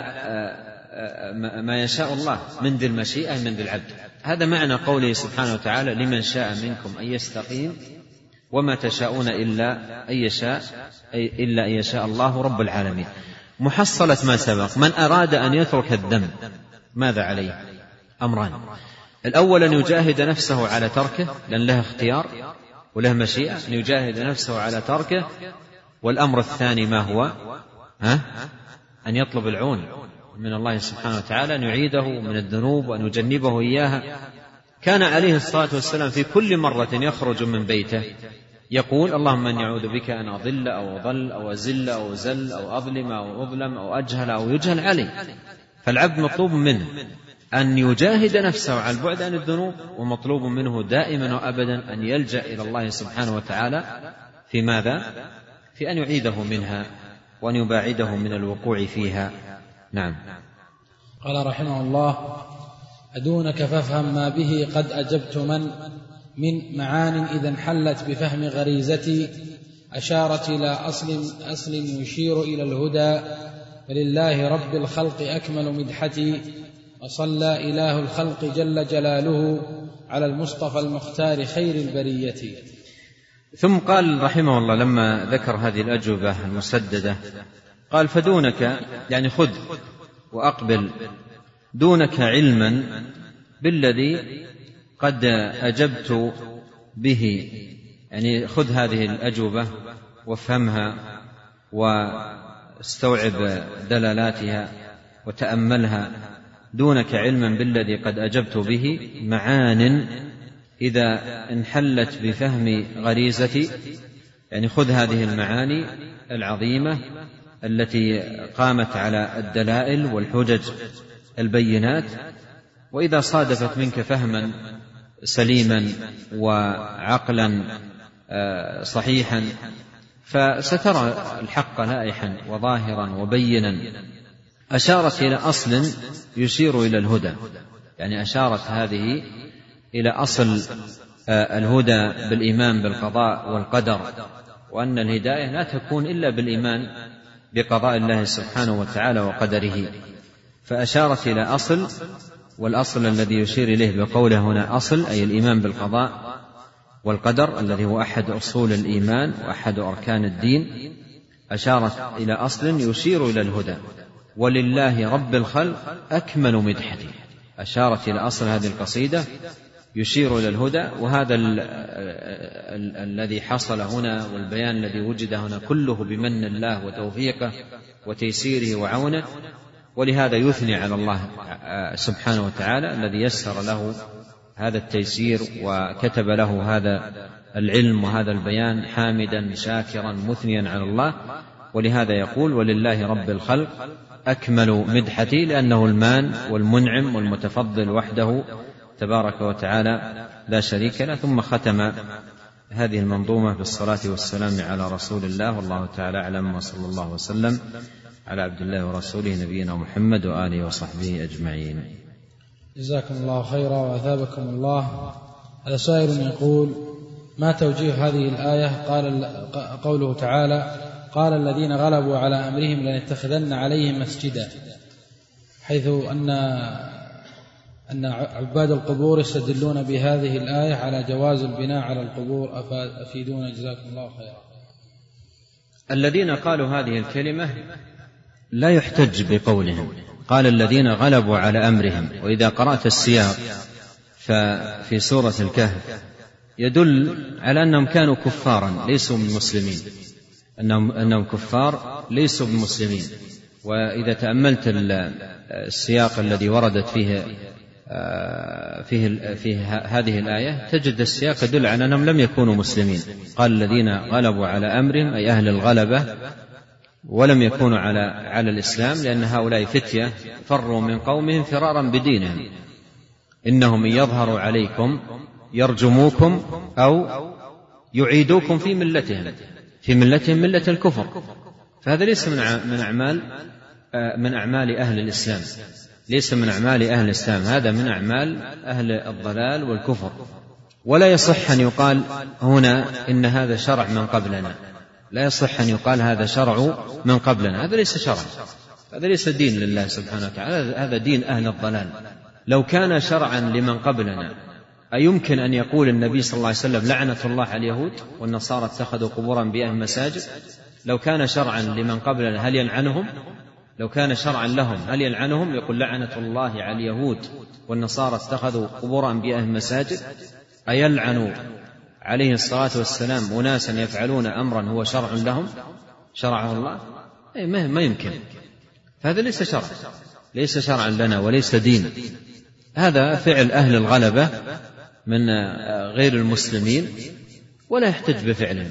ما يشاء الله من ذي المشيئة من ذي العبد. هذا معنى قوله سبحانه وتعالى: لمن شاء منكم أن يستقيم وما تشاءون إلا أن يشاء إلا أن يشاء الله رب العالمين. محصلة ما سبق: من أراد أن يترك الذنب ماذا عليه؟ أمران: الأول أن يجاهد نفسه على تركه، لأن له اختيار وله مشيئة، أن يجاهد نفسه على تركه. والأمر الثاني ما هو؟ ها؟ أن يطلب العون من الله سبحانه وتعالى أن يعيده من الذنوب وأن يجنبه إياها. كان عليه الصلاة والسلام في كل مرة يخرج من بيته يقول: اللهم أني أعوذ بك أن أضل أو أضل أو أزل أو أزل أو أظلم أو أظلم أو أجهل أو يجهل علي. فالعبد مطلوب منه أن يجاهد نفسه على البعد عن الذنوب، ومطلوب منه دائما وأبدا أن يلجأ إلى الله سبحانه وتعالى في ماذا؟ في أن يعيده منها وأن يباعده من الوقوع فيها. نعم. قال رحمه الله: أدونك فافهم ما به قد أجبت من من معان إذا انحلت بفهم غريزتي، أشارت إلى أصل, أصل يشير إلى الهدى، فلله رب الخلق أكمل مدحتي، وصلى إله الخلق جل جلاله على المصطفى المختار خير البرية. ثم قال رحمه الله لما ذكر هذه الأجوبة المسددة قال: فدونك، يعني خذ وأقبل، دونك علما بالذي قد أجبت به، يعني خذ هذه الأجوبة وافهمها واستوعب دلالاتها وتأملها. دونك علما بالذي قد أجبت به معان إذا انحلت بفهم غريزتي، يعني خذ هذه المعاني العظيمة التي قامت على الدلائل والحجج البينات، وإذا صادفت منك فهما سليما وعقلا صحيحا فسترى الحق لائحا وظاهرا وبينا. أشارت إلى أصل يشير إلى الهدى، يعني أشارت هذه إلى أصل الهدى بالإيمان بالقضاء والقدر، وأن الهداية لا تكون إلا بالإيمان بقضاء الله سبحانه وتعالى وقدره. فأشارت إلى أصل، والأصل الذي يشير إليه بقوله هنا أصل أي الإيمان بالقضاء والقدر الذي هو أحد أصول الإيمان وأحد أركان الدين. أشارت إلى أصل يشير إلى الهدى، ولله رب الخلق أكمل مدحتي. أشارت إلى أصل هذه القصيدة يشير إلى الهدى، وهذا ال ال الذي حصل هنا والبيان الذي وجد هنا كله بمن الله وتوفيقه وتيسيره وعونه، ولهذا يثني على الله سبحانه وتعالى الذي يسر له هذا التيسير وكتب له هذا العلم وهذا البيان، حامدا شاكرا مثنيا على الله. ولهذا يقول: ولله رب الخلق أكمل مدحتي، لأنه المان والمنعم والمتفضل وحده تبارك وتعالى لا شريك له. ثم ختم هذه المنظومة بالصلاة والسلام على رسول الله، والله تعالى أعلم، وصلى الله وسلم على عبد الله ورسوله نبينا محمد وآله وصحبه أجمعين. جزاكم الله خيرا وأثابكم الله. هذا سائل يقول: ما توجيه هذه الآية؟ قال قوله تعالى: قال الذين غلبوا على أمرهم لنتخذن عليهم مسجدا، حيث أن أن عباد القبور يستدلون بهذه الآية على جواز البناء على القبور، أفيدونا جزاكم الله خيرا. الذين قالوا هذه الكلمة لا يحتج بقولهم، قال الذين غلبوا على أمرهم. وإذا قرأت السياق ففي سورة الكهف يدل على أنهم كانوا كفارا ليسوا من مسلمين، أنهم, أنهم كفار ليسوا بمسلمين. وإذا تأملت السياق الذي وردت فيه فيه, فيه هذه الآية تجد السياق يدل على أنهم لم يكونوا مسلمين. قال الذين غلبوا على أمرهم أي أهل الغلبة ولم يكونوا على على الإسلام، لأن هؤلاء فتية فروا من قومهم فرارا بدينهم، إنهم إن يظهروا عليكم يرجموكم أو يعيدوكم في ملتهم في ملتهم ملة الكفر. فهذا ليس من من أعمال من أعمال أهل الإسلام، ليس من أعمال أهل الإسلام، هذا من أعمال أهل الضلال والكفر. ولا يصح أن يقال هنا إن هذا شرع من قبلنا، لا يصح أن يقال هذا شرع من قبلنا، هذا ليس شرع، هذا ليس دين لله سبحانه وتعالى، هذا دين أهل الضلال. لو كان شرعا لمن قبلنا أيمكن أن يقول النبي صلى الله عليه وسلم لعنة الله على اليهود والنصارى اتخذوا قبور أنبيائهم مساجد؟ لو كان شرعا لمن قبلنا هل يلعنهم؟ لو كان شرعا لهم هل يلعنهم؟ يقول لعنة الله على اليهود والنصارى اتخذوا قبور أنبيائهم مساجد؟ أيلعن عليه الصلاة والسلام أناسا يفعلون أمرا هو شرع لهم شرعه الله؟ أي ما يمكن، هذا ليس شرع، ليس شرعا لنا وليس دين، هذا فعل أهل الغلبة من غير المسلمين ولا يحتج بفعلهم.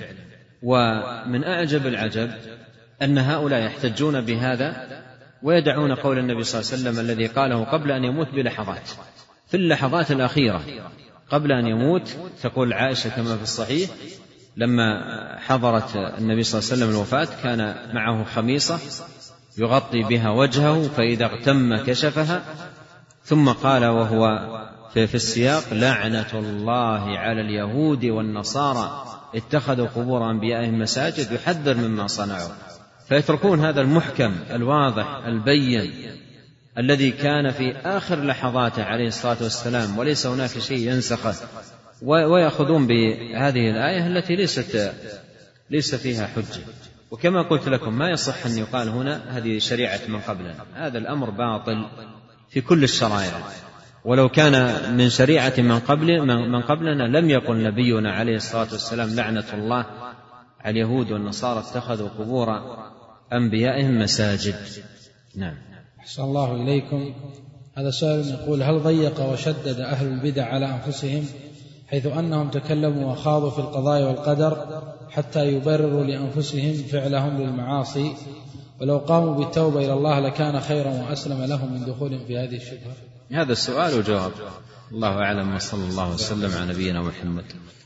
ومن أعجب العجب أن هؤلاء يحتجون بهذا ويدعون قول النبي صلى الله عليه وسلم الذي قاله قبل أن يموت بلحظات، في اللحظات الأخيرة قبل أن يموت. تقول عائشة كما في الصحيح لما حضرت النبي صلى الله عليه وسلم الوفاة كان معه خميصة يغطي بها وجهه، فإذا اغتم كشفها، ثم قال وهو في السياق لعنة الله على اليهود والنصارى اتخذوا قبور أنبيائهم مساجد، يحذر مما صنعوا. فيتركون هذا المحكم الواضح البين الذي كان في آخر لحظاته عليه الصلاة والسلام وليس هناك شيء ينسخه، ويأخذون بهذه الآية التي ليست ليس فيها حجة. وكما قلت لكم ما يصح أن يقال هنا هذه شريعة من قبلنا، هذا الأمر باطل في كل الشرائع. ولو كان من شريعة من قبل من قبلنا لم يقل نبينا عليه الصلاة والسلام لعنة الله على اليهود والنصارى اتخذوا قبور أنبيائهم مساجد. نعم. أحسن الله إليكم. هذا سؤال يقول هل ضيق وشدد أهل البدع على أنفسهم حيث أنهم تكلموا وخاضوا في القضاء والقدر حتى يبرروا لأنفسهم فعلهم للمعاصي، ولو قاموا بالتوبة إلى الله لكان خيرا وأسلم لهم من دخولهم في هذه الشبهة؟ هذا السؤال وجواب، الله أعلم، وصلى الله وسلم على نبينا محمد.